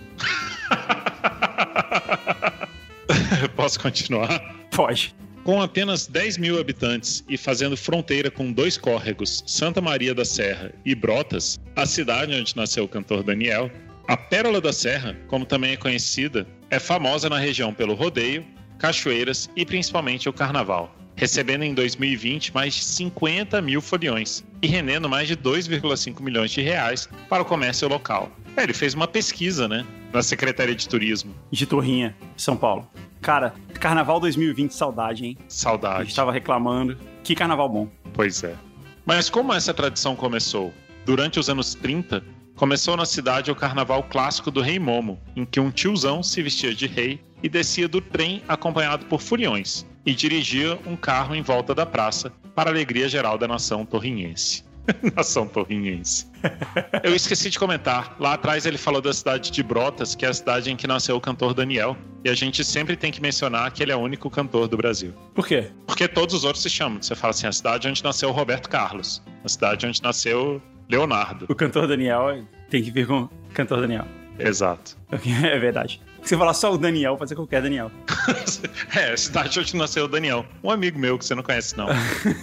Posso continuar? Pode. Com apenas 10 mil habitantes e fazendo fronteira com 2 córregos, Santa Maria da Serra e Brotas, a cidade onde nasceu o cantor Daniel, a Pérola da Serra, como também é conhecida, é famosa na região pelo rodeio, cachoeiras e principalmente o carnaval, recebendo em 2020 mais de 50 mil foliões e rendendo mais de 2,5 milhões de reais para o comércio local. Ele fez uma pesquisa, né, na Secretaria de Turismo. De Torrinha, São Paulo. Cara, Carnaval 2020, saudade, hein? Saudade. A gente tava reclamando. Que carnaval bom. Pois é. Mas como essa tradição começou? Durante os anos 30, começou na cidade o carnaval clássico do Rei Momo, em que um tiozão se vestia de rei e descia do trem acompanhado por foliões e dirigia um carro em volta da praça para a alegria geral da nação torrinhense. Nação torrinhense. Eu esqueci de comentar. Lá atrás ele falou da cidade de Brotas, que é a cidade em que nasceu o cantor Daniel. E a gente sempre tem que mencionar que ele é o único cantor do Brasil. Por quê? Porque todos os outros se chamam. Você fala assim, a cidade onde nasceu o Roberto Carlos. A cidade onde nasceu Leonardo. O cantor Daniel tem que vir com o cantor Daniel. Exato. É verdade. Se você falar só o Daniel, pode ser qualquer Daniel. É, a cidade onde nasceu o Daniel. Um amigo meu que você não conhece, não.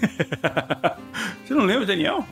Você não lembra o Daniel?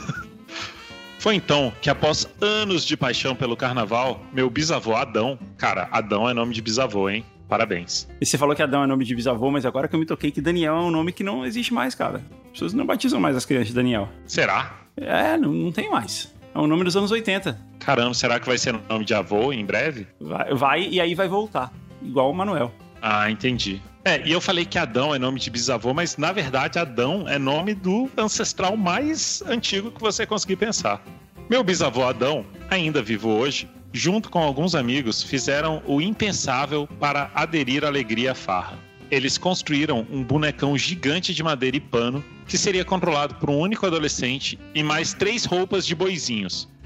Foi então que, após anos de paixão pelo carnaval, meu bisavô Adão... Cara, Adão é nome de bisavô, hein? Parabéns. E você falou que Adão é nome de bisavô, mas agora que eu me toquei que Daniel é um nome que não existe mais, cara. As pessoas não batizam mais as crianças de Daniel. Será? É, não tem mais. É um nome dos anos 80. Caramba, será que vai ser nome de avô em breve? Vai e aí vai voltar. Igual o Manuel. Ah, entendi. E eu falei que Adão é nome de bisavô, mas na verdade Adão é nome do ancestral mais antigo que você conseguir pensar. Meu bisavô Adão, ainda vivo hoje, junto com alguns amigos, fizeram o impensável para aderir à alegria à farra. Eles construíram um bonecão gigante de madeira e pano que seria controlado por um único adolescente e mais 3 roupas de boizinhos.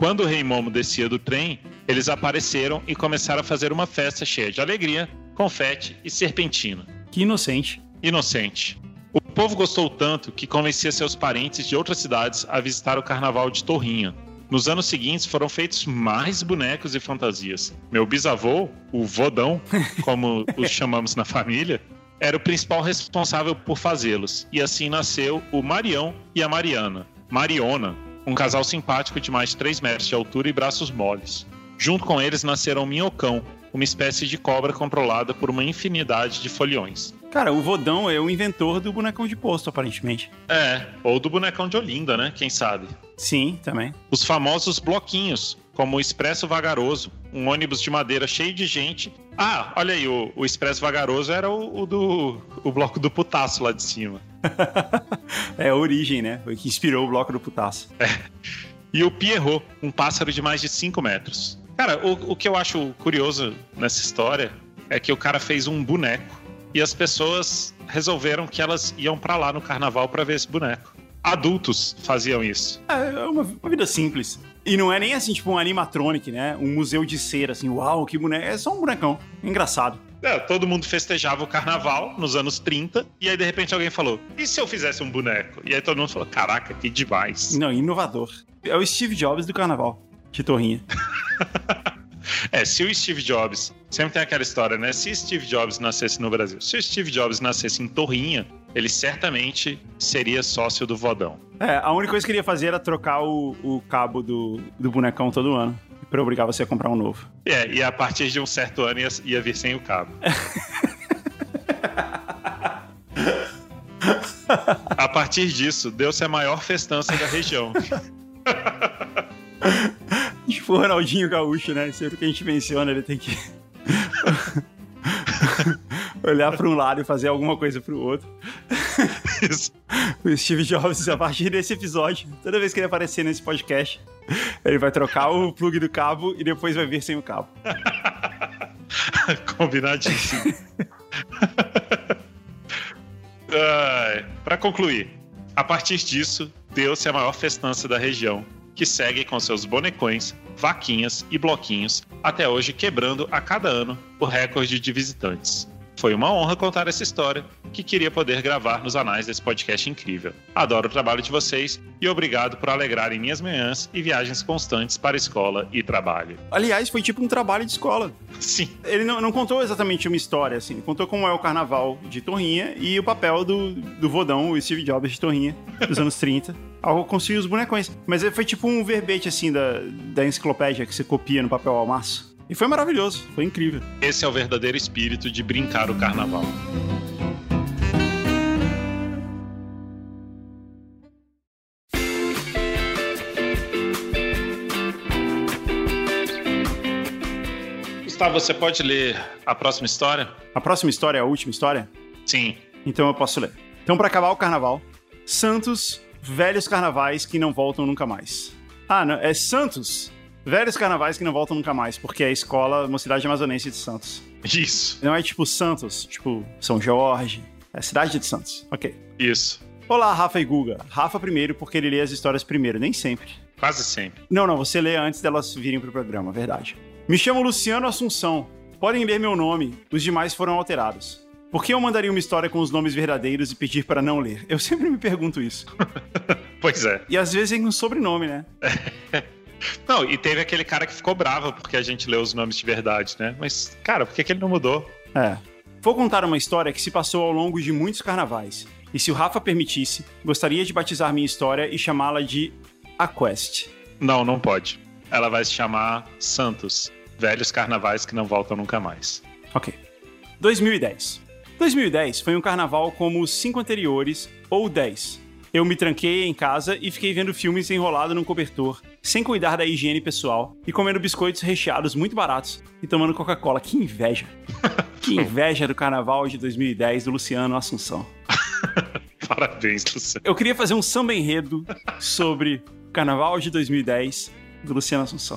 Quando o Rei Momo descia do trem, eles apareceram e começaram a fazer uma festa cheia de alegria, confete e serpentina. Que inocente. Inocente. O povo gostou tanto que convencia seus parentes de outras cidades a visitar o carnaval de Torrinha. Nos anos seguintes foram feitos mais bonecos e fantasias. Meu bisavô, o Vodão, como os chamamos na família, era o principal responsável por fazê-los. E assim nasceu o Marião e a Mariana. Mariona, um casal simpático de mais de 3 metros de altura e braços moles. Junto com eles nasceram o Minhocão, uma espécie de cobra controlada por uma infinidade de foliões. Cara, o Vodão é o inventor do bonecão de posto, aparentemente. Ou do bonecão de Olinda, né? Quem sabe? Sim, também. Os famosos bloquinhos, como o Expresso Vagaroso, um ônibus de madeira cheio de gente. Ah, olha aí, o Expresso Vagaroso era o bloco do Putaço lá de cima. É a origem, né? Foi que inspirou o bloco do Putaço. E o Pierrot, um pássaro de mais de 5 metros. Cara, o que eu acho curioso nessa história é que o cara fez um boneco e as pessoas resolveram que elas iam pra lá no carnaval pra ver esse boneco. Adultos faziam isso. É uma vida simples. E não é nem assim, tipo um animatronic, né? Um museu de cera, assim, uau, que boneco. É só um bonecão. Engraçado. Todo mundo festejava o carnaval nos anos 30 e aí de repente alguém falou, e se eu fizesse um boneco? E aí todo mundo falou, caraca, que demais. Não, inovador. É o Steve Jobs do carnaval, de Torrinha. Se o Steve Jobs... Sempre tem aquela história, né? Se Steve Jobs nascesse no Brasil, se o Steve Jobs nascesse em Torrinha, ele certamente seria sócio do Vodão. A única coisa que ele ia fazer era trocar o cabo do bonecão todo ano, pra obrigar você a comprar um novo. E a partir de um certo ano ia vir sem o cabo. A partir disso, deu-se a maior festança da região. Tipo o Ronaldinho Gaúcho, né? Sempre que a gente menciona, ele tem que olhar para um lado e fazer alguma coisa para o outro. Isso. O Steve Jobs, a partir desse episódio, toda vez que ele aparecer nesse podcast, ele vai trocar o plug do cabo e depois vai vir sem o cabo. Combinadíssimo. Para concluir, a partir disso, deu-se a maior festança da região, que segue com seus bonecões, vaquinhas e bloquinhos, até hoje quebrando a cada ano o recorde de visitantes. Foi uma honra contar essa história, que queria poder gravar nos anais desse podcast incrível. Adoro o trabalho de vocês e obrigado por alegrarem minhas manhãs e viagens constantes para escola e trabalho. Aliás, foi tipo um trabalho de escola. Sim. Ele não contou exatamente uma história, assim. Contou como é o carnaval de Torrinha e o papel do Vodão, o Steve Jobs de Torrinha, dos anos 30. Ao construir os bonecões. Mas foi tipo um verbete, assim, da enciclopédia que você copia no papel ao maço. E foi maravilhoso, foi incrível. Esse é o verdadeiro espírito de brincar o carnaval. Gustavo, você pode ler a próxima história? A próxima história é a última história? Sim. Então eu posso ler. Então, pra acabar o carnaval, Santos, velhos carnavais que não voltam nunca mais. Ah, não, é Santos, velhos carnavais que não voltam nunca mais, porque é a escola Mocidade Amazonense de Santos. Isso. Não é tipo Santos, tipo São Jorge, é a cidade de Santos. Ok. Isso. Olá, Rafa e Guga. Rafa primeiro, porque ele lê as histórias primeiro, nem sempre. Quase sempre. Não, você lê antes delas virem pro programa, verdade. Me chamo Luciano Assunção. Podem ler meu nome, os demais foram alterados. Por que eu mandaria uma história com os nomes verdadeiros e pedir para não ler? Eu sempre me pergunto isso. Pois é. E às vezes tem um sobrenome, né? Não, e teve aquele cara que ficou bravo porque a gente leu os nomes de verdade, né? Mas, cara, por que ele não mudou? Vou contar uma história que se passou ao longo de muitos carnavais. E se o Rafa permitisse, gostaria de batizar minha história e chamá-la de A Quest. Não pode. Ela vai se chamar Santos, velhos carnavais que não voltam nunca mais. Ok. 2010. 2010 foi um carnaval como os 5 anteriores, ou 10. Eu me tranquei em casa e fiquei vendo filmes enrolado num cobertor, sem cuidar da higiene pessoal, e comendo biscoitos recheados muito baratos e tomando Coca-Cola. Que inveja! Que inveja do carnaval de 2010 do Luciano Assunção. Parabéns, Luciano. Eu queria fazer um samba enredo sobre o carnaval de 2010 do Luciano Assunção.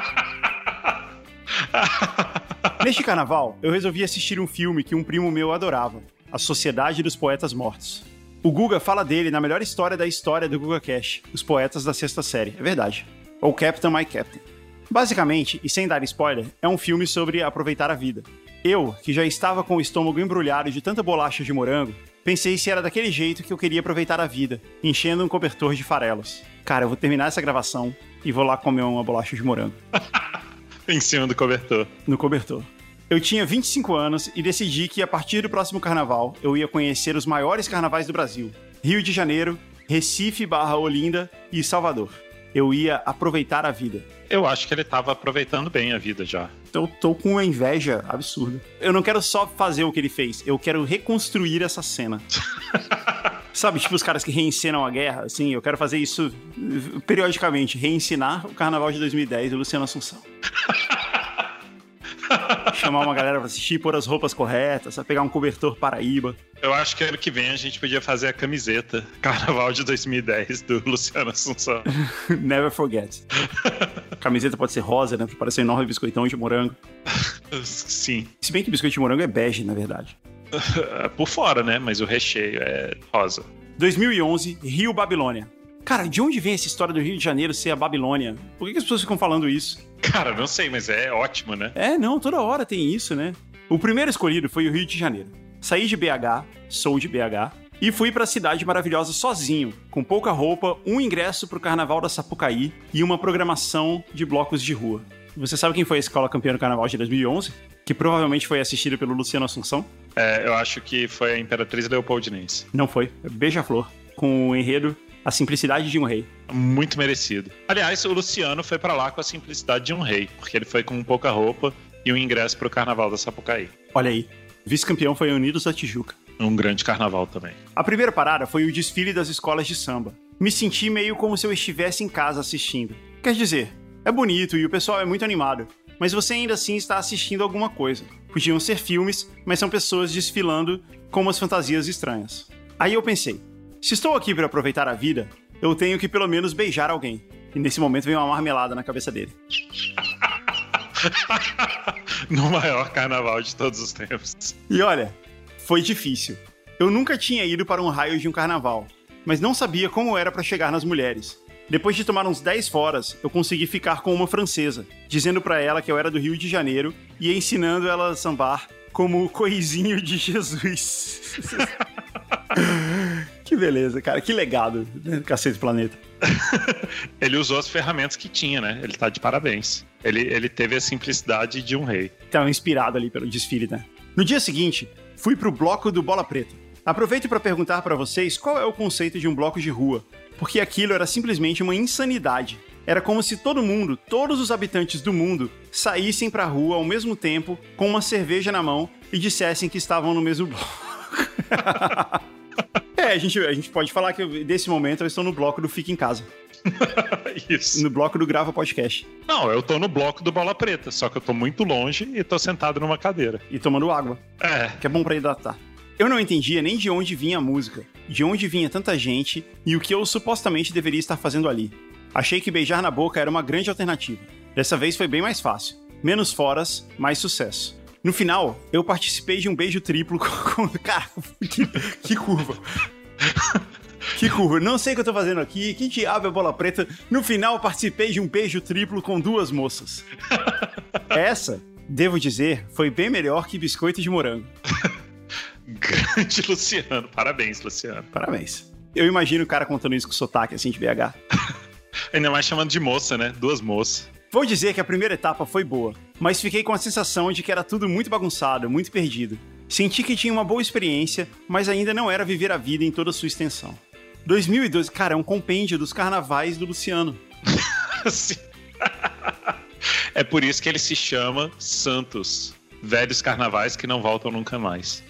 Neste carnaval, eu resolvi assistir um filme que um primo meu adorava, A Sociedade dos Poetas Mortos. O Guga fala dele na melhor história da história do GugaCast, Os Poetas da Sexta Série. É verdade. ou Captain My Captain. Basicamente, e sem dar spoiler, é um filme sobre aproveitar a vida. Eu, que já estava com o estômago embrulhado de tanta bolacha de morango, pensei se era daquele jeito que eu queria aproveitar a vida, enchendo um cobertor de farelos. Cara, eu vou terminar essa gravação e vou lá comer uma bolacha de morango. Em cima do cobertor. No cobertor. Eu tinha 25 anos e decidi que a partir do próximo carnaval eu ia conhecer os maiores carnavais do Brasil. Rio de Janeiro, Recife / Olinda e Salvador. Eu ia aproveitar a vida. Eu acho que ele tava aproveitando bem a vida já. Eu tô com uma inveja absurda. Eu não quero só fazer o que ele fez, eu quero reconstruir essa cena. Sabe, tipo os caras que reencenam a guerra, assim, eu quero fazer isso periodicamente, reensinar o Carnaval de 2010 do Luciano Assunção. Chamar uma galera pra assistir, pôr as roupas corretas, pegar um cobertor Paraíba. Eu acho que ano que vem a gente podia fazer a camiseta Carnaval de 2010 do Luciano Assunção. Never forget. A camiseta pode ser rosa, né? Pra parecer um enorme biscoitão de morango. Sim. Se bem que biscoito de morango é bege, na verdade. Por fora, né? Mas o recheio é rosa. 2011, Rio Babilônia. Cara, de onde vem essa história do Rio de Janeiro ser a Babilônia? Por que as pessoas ficam falando isso? Cara, não sei, mas é ótimo, né? Não, toda hora tem isso, né? O primeiro escolhido foi o Rio de Janeiro. Saí de BH, sou de BH, e fui pra cidade maravilhosa sozinho, com pouca roupa, um ingresso pro Carnaval da Sapucaí e uma programação de blocos de rua. Você sabe quem foi a escola campeã do Carnaval de 2011? Que provavelmente foi assistida pelo Luciano Assunção? Eu acho que foi a Imperatriz Leopoldinense. Não foi. Beija-Flor, com o enredo A Simplicidade de um Rei. Muito merecido. Aliás, o Luciano foi pra lá com a simplicidade de um rei, porque ele foi com pouca roupa e um ingresso pro Carnaval da Sapucaí. Olha aí. Vice-campeão foi Unidos da Tijuca. Um grande carnaval também. A primeira parada foi o desfile das escolas de samba. Me senti meio como se eu estivesse em casa assistindo. Quer dizer, é bonito e o pessoal é muito animado, mas você ainda assim está assistindo alguma coisa. Podiam ser filmes, mas são pessoas desfilando com umas fantasias estranhas. Aí eu pensei, se estou aqui para aproveitar a vida, eu tenho que pelo menos beijar alguém. E nesse momento veio uma marmelada na cabeça dele. No maior carnaval de todos os tempos. E olha, foi difícil. Eu nunca tinha ido para um raio de um carnaval, mas não sabia como era para chegar nas mulheres. Depois de tomar uns 10 foras, eu consegui ficar com uma francesa, dizendo para ela que eu era do Rio de Janeiro e ensinando ela a sambar como o coisinho de Jesus. Que beleza, cara. Que legado, né? Cacete Planeta. Ele usou as ferramentas que tinha, né? Ele tá de parabéns. Ele teve a simplicidade de um rei. Tava inspirado ali pelo desfile, né? No dia seguinte, fui pro bloco do Bola Preta. Aproveito para perguntar para vocês qual é o conceito de um bloco de rua, porque aquilo era simplesmente uma insanidade. Era como se todo mundo, todos os habitantes do mundo, saíssem pra rua ao mesmo tempo, com uma cerveja na mão e dissessem que estavam no mesmo bloco. A gente pode falar que desse momento eu estou no bloco do Fica em Casa. Isso. No bloco do Grava Podcast. Não, eu tô no bloco do Bola Preta, só que eu tô muito longe e tô sentado numa cadeira. E tomando água. Que é bom pra hidratar. Eu não entendia nem de onde vinha a música, de onde vinha tanta gente e o que eu supostamente deveria estar fazendo ali. Achei que beijar na boca era uma grande alternativa. Dessa vez foi bem mais fácil. Menos foras, mais sucesso. No final, eu participei de um beijo triplo com... Cara, que curva. Que curva. Não sei o que eu tô fazendo aqui. Que diabo é Bola Preta? No final, participei de um beijo triplo com 2 moças. Essa, devo dizer, foi bem melhor que biscoito de morango. Grande Luciano. Parabéns, Luciano. Parabéns. Eu imagino o cara contando isso com sotaque, assim, de BH. Ainda mais chamando de moça, né? 2 moças. Vou dizer que a primeira etapa foi boa, mas fiquei com a sensação de que era tudo muito bagunçado, muito perdido. Senti que tinha uma boa experiência, mas ainda não era viver a vida em toda a sua extensão. 2012, cara, é um compêndio dos carnavais do Luciano. Sim. É por isso que ele se chama Santos. Velhos carnavais que não voltam nunca mais.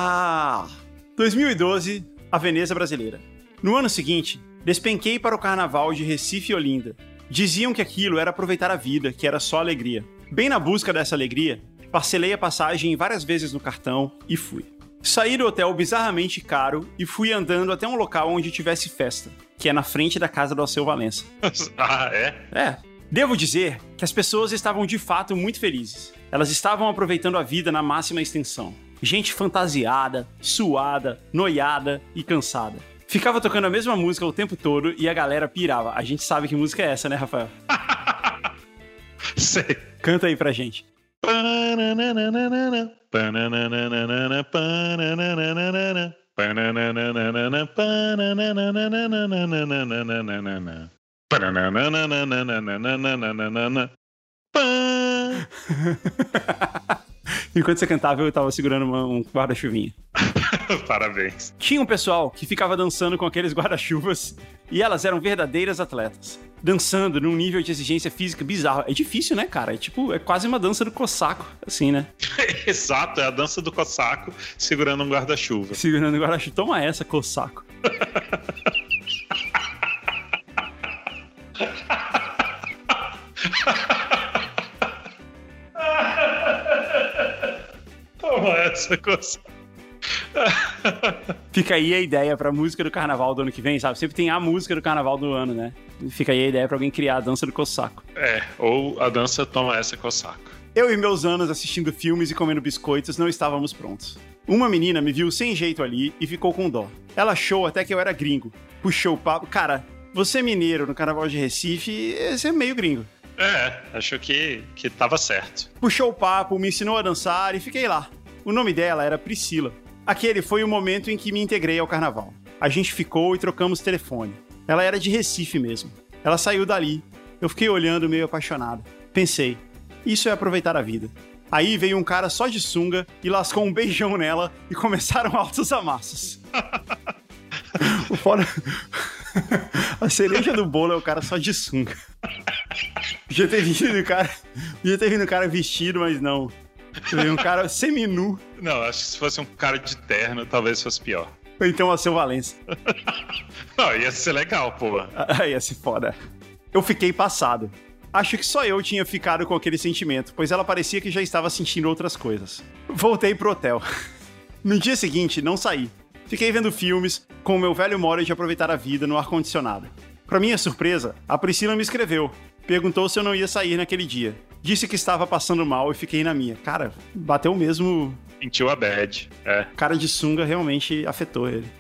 2012, a Veneza brasileira. No ano seguinte, despenquei para o carnaval de Recife e Olinda. Diziam que aquilo era aproveitar a vida, que era só alegria. Bem na busca dessa alegria, parcelei a passagem várias vezes no cartão e fui. Saí do hotel bizarramente caro e fui andando até um local onde tivesse festa, que é na frente da casa do Alceu Valença. É? Devo dizer que as pessoas estavam de fato muito felizes. Elas estavam aproveitando a vida na máxima extensão. Gente fantasiada, suada, noiada e cansada. Ficava tocando a mesma música o tempo todo e a galera pirava. A gente sabe que música é essa, né, Rafael? Sei. Canta aí pra gente. Enquanto você cantava, eu tava segurando um guarda-chuvinha. Parabéns. Tinha um pessoal que ficava dançando com aqueles guarda-chuvas e elas eram verdadeiras atletas. Dançando num nível de exigência física bizarro. É difícil, né, cara? É quase uma dança do cossaco, assim, né? Exato, é a dança do cossaco segurando um guarda-chuva. Segurando um guarda-chuva. Toma essa, cossaco. Toma essa, cossaco. Fica aí a ideia pra música do carnaval do ano que vem, sabe? Sempre tem a música do carnaval do ano, né? Fica aí a ideia pra alguém criar a dança do cossaco. Ou a dança Toma Essa, Cossaco. Eu e meus anos assistindo filmes e comendo biscoitos não estávamos prontos. Uma menina me viu sem jeito ali e ficou com dó. Ela achou até que eu era gringo. Puxou o papo. Cara, você é mineiro no carnaval de Recife, você é meio gringo. Achou que tava certo. Puxou o papo, me ensinou a dançar e fiquei lá. O nome dela era Priscila. Aquele foi o momento em que me integrei ao carnaval. A gente ficou e trocamos telefone. Ela era de Recife mesmo. Ela saiu dali. Eu fiquei olhando meio apaixonado. Pensei, isso é aproveitar a vida. Aí veio um cara só de sunga e lascou um beijão nela e começaram altos amassos. O foda... A cereja do bolo é o cara só de sunga. Podia ter vindo o cara vestido, mas não. Veio um cara seminu. Não, acho que se fosse um cara de terno, talvez fosse pior. Ou então a seu Valença. Não, ia ser legal, porra. Ia ser foda. Eu fiquei passado. Acho que só eu tinha ficado com aquele sentimento, pois ela parecia que já estava sentindo outras coisas. Voltei pro hotel. No dia seguinte, não saí. Fiquei vendo filmes, com o meu velho modo de aproveitar a vida no ar-condicionado. Pra minha surpresa, a Priscila me escreveu. Perguntou se eu não ia sair naquele dia. Disse que estava passando mal e fiquei na minha. Cara, bateu mesmo... Sentiu a bad, Cara de sunga realmente afetou ele.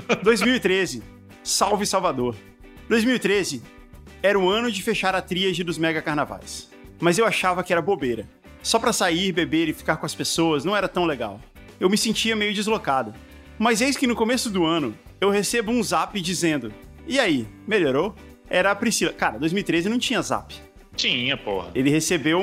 2013. Salve Salvador. 2013 era o ano de fechar a tríade dos mega carnavais. Mas eu achava que era bobeira. Só pra sair, beber e ficar com as pessoas não era tão legal. Eu me sentia meio deslocado. Mas eis que no começo do ano, eu recebo um zap dizendo: e aí, melhorou? Era a Priscila. Cara, 2013 não tinha zap. Tinha, porra. Ele recebeu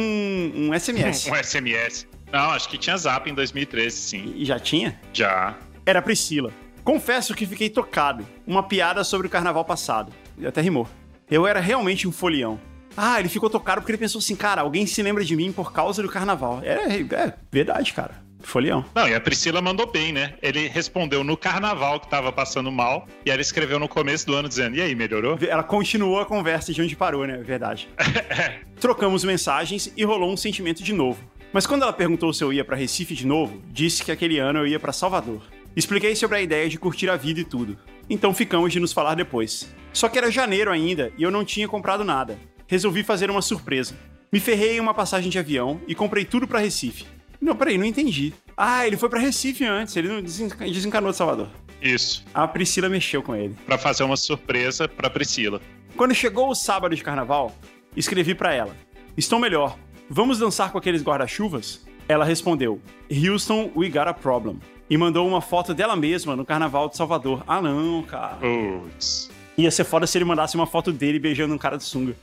um SMS. Um SMS. Não, acho que tinha zap em 2013, sim. E já tinha? Já. Era a Priscila. Confesso que fiquei tocado. Uma piada sobre o carnaval passado. E até rimou. Eu era realmente um folião. Ele ficou tocado porque ele pensou assim, cara, alguém se lembra de mim por causa do carnaval. É verdade, cara. Folião. Não, e a Priscila mandou bem, né? Ele respondeu no carnaval que tava passando mal, e ela escreveu no começo do ano dizendo, e aí, melhorou? Ela continuou a conversa de onde parou, né? Verdade. Trocamos mensagens e rolou um sentimento de novo. Mas quando ela perguntou se eu ia pra Recife de novo, disse que aquele ano eu ia pra Salvador. Expliquei sobre a ideia de curtir a vida e tudo. Então ficamos de nos falar depois. Só que era janeiro ainda e eu não tinha comprado nada. Resolvi fazer uma surpresa. Me ferrei em uma passagem de avião e comprei tudo pra Recife. Não, peraí, não entendi. Ele foi pra Recife antes, ele não desencanou de Salvador. Isso. A Priscila mexeu com ele. Pra fazer uma surpresa pra Priscila. Quando chegou o sábado de carnaval, escrevi pra ela: estou melhor, vamos dançar com aqueles guarda-chuvas? Ela respondeu: Houston, we got a problem. E mandou uma foto dela mesma no carnaval de Salvador. Não, cara. Putz. Ia ser foda se ele mandasse uma foto dele beijando um cara de sunga.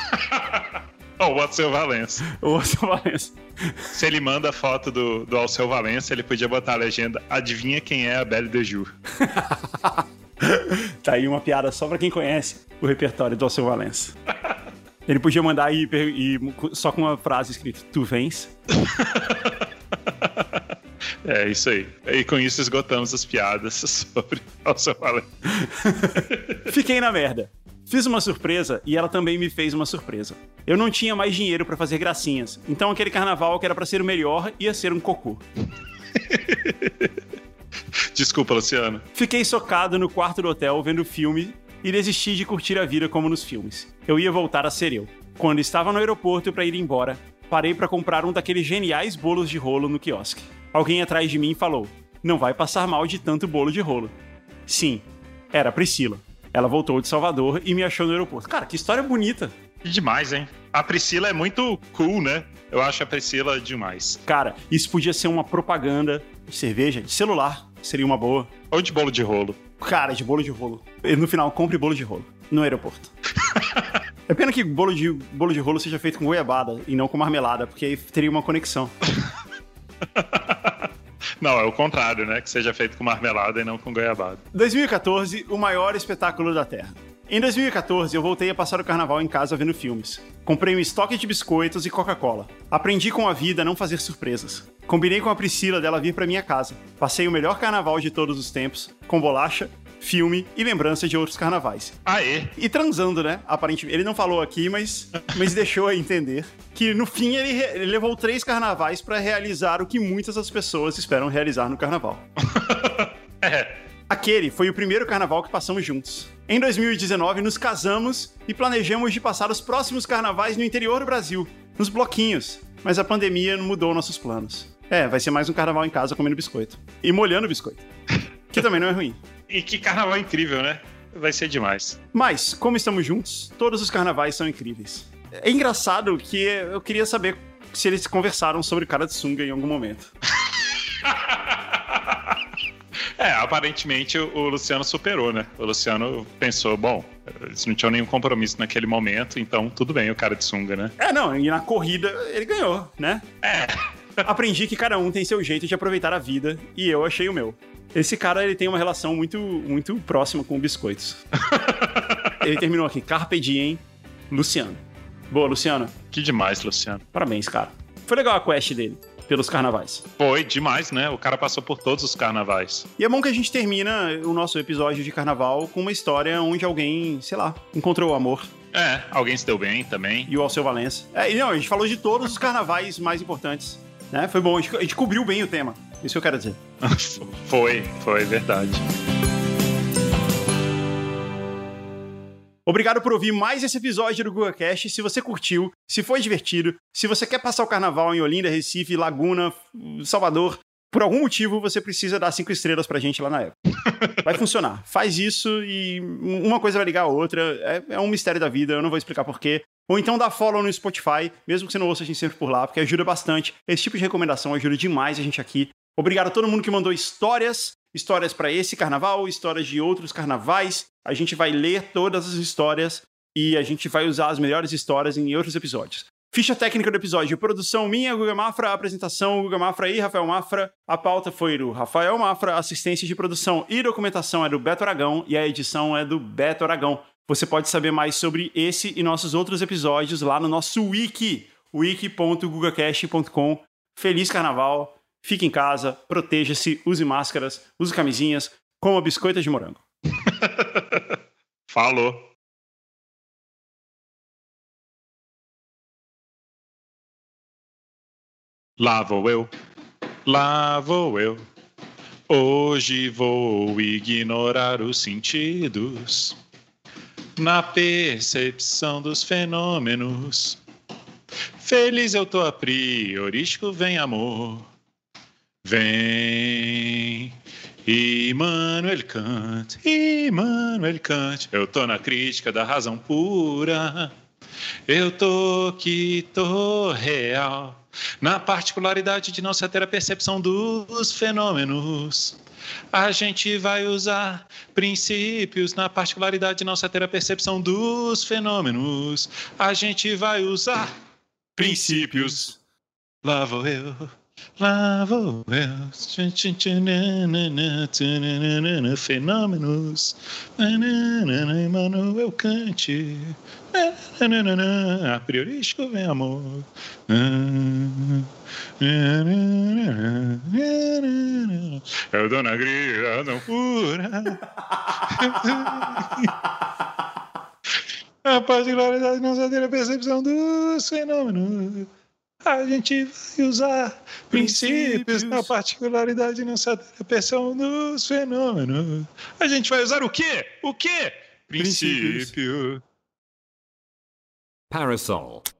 Ou o Alceu Valença. Ou o Alceu Valença. Se ele manda a foto do Alceu Valença, ele podia botar a legenda: adivinha quem é a Belle de Jour. Tá aí uma piada só pra quem conhece o repertório do Alceu Valença. Ele podia mandar e só com uma frase escrita: tu vens? É isso aí. E com isso esgotamos as piadas sobre Alceu Valença. Fiquei na merda. Fiz uma surpresa e ela também me fez uma surpresa. Eu não tinha mais dinheiro pra fazer gracinhas, então aquele carnaval que era pra ser o melhor ia ser um cocô. Desculpa, Luciano. Fiquei socado no quarto do hotel vendo filme e desisti de curtir a vida como nos filmes. Eu ia voltar a ser eu. Quando estava no aeroporto pra ir embora, parei pra comprar um daqueles geniais bolos de rolo no quiosque. Alguém atrás de mim falou: não vai passar mal de tanto bolo de rolo. Sim, Era a Priscila. Ela voltou de Salvador e me achou no aeroporto. Cara, que história bonita. Que demais, hein? A Priscila é muito cool, né? Eu acho a Priscila demais. Cara, isso podia ser uma propaganda de cerveja, de celular. Seria uma boa. Ou de bolo de rolo. Cara, de bolo de rolo. E no final, compre bolo de rolo no aeroporto. É pena que bolo de rolo seja feito com goiabada e não com marmelada, porque aí teria uma conexão. Não, é o contrário, né? Que seja feito com marmelada e não com goiabada. 2014, o maior espetáculo da Terra. Em 2014, eu voltei a passar o carnaval em casa vendo filmes. Comprei um estoque de biscoitos e Coca-Cola. Aprendi com a vida a não fazer surpresas. Combinei com a Priscila dela vir pra minha casa. Passei o melhor carnaval de todos os tempos, com bolacha, filme e lembrança de outros carnavais. Aê! E transando, né? Aparentemente. Ele não falou aqui, mas deixou a entender que no fim ele levou 3 carnavais pra realizar o que muitas das pessoas esperam realizar no carnaval. Aquele foi o primeiro carnaval que passamos juntos. Em 2019, nos casamos e planejamos de passar os próximos carnavais no interior do Brasil, nos bloquinhos. Mas a pandemia mudou nossos planos. Vai ser mais um carnaval em casa comendo biscoito. E molhando biscoito. Que também não é ruim. E que carnaval incrível, né? Vai ser demais. Mas, como estamos juntos, todos os carnavais são incríveis. É engraçado que eu queria saber se eles conversaram sobre cara de sunga em algum momento. Aparentemente o Luciano superou, né? O Luciano pensou, bom, eles não tinham nenhum compromisso naquele momento, então tudo bem o cara de sunga, né? Não, e na corrida ele ganhou, né? Aprendi que cada um tem seu jeito de aproveitar a vida e eu achei o meu. Esse cara, ele tem uma relação muito, muito próxima com biscoitos. Ele terminou aqui, Carpe Diem, Luciano. Boa, Luciano. Que demais, Luciano. Parabéns, cara. Foi legal a quest dele, pelos carnavais. Foi demais, né? O cara passou por todos os carnavais. E é bom que a gente termina o nosso episódio de carnaval com uma história onde alguém, sei lá, encontrou o amor. Alguém se deu bem também. E o Alceu Valença. A gente falou de todos os carnavais mais importantes, né? Foi bom, a gente cobriu bem o tema. Isso que eu quero dizer. Foi verdade. Obrigado por ouvir mais esse episódio do GugaCast. Se você curtiu, se foi divertido, se você quer passar o carnaval em Olinda, Recife, Laguna, Salvador, por algum motivo você precisa dar 5 estrelas pra gente lá na Apple. Vai funcionar. Faz isso e uma coisa vai ligar a outra. É um mistério da vida, eu não vou explicar porquê. Ou então dá follow no Spotify, mesmo que você não ouça a gente sempre por lá, porque ajuda bastante. Esse tipo de recomendação ajuda demais a gente aqui. Obrigado a todo mundo que mandou histórias para esse carnaval, histórias de outros carnavais. A gente vai ler todas as histórias e a gente vai usar as melhores histórias em outros episódios. Ficha técnica do episódio, produção minha, Guga Mafra, apresentação, Guga Mafra e Rafael Mafra. A pauta foi do Rafael Mafra, assistência de produção e documentação é do Beto Aragão e a edição é do Beto Aragão. Você pode saber mais sobre esse e nossos outros episódios lá no nosso wiki, wiki.gugacast.com. Feliz carnaval! Fique em casa, proteja-se, use máscaras, use camisinhas, coma biscoitos de morango. Falou. Lá vou eu, hoje vou ignorar os sentidos na percepção dos fenômenos. Feliz eu tô a priorístico, vem amor. Vem, Immanuel Kant, eu tô na crítica da razão pura, eu tô real, na particularidade de não se ter a percepção dos fenômenos. A gente vai usar princípios na particularidade de não se ter a percepção dos fenômenos. A gente vai usar princípios. Lá vou eu. Fenômenos. Immanuel Kant. A priorístico vem amor. Eu dou na grila, não pura. A particularidade não só ter a percepção dos fenômenos. A gente vai usar princípios na particularidade não só ter a percepção dos fenômenos. A gente vai usar o quê? O quê? Princípio. Parasol.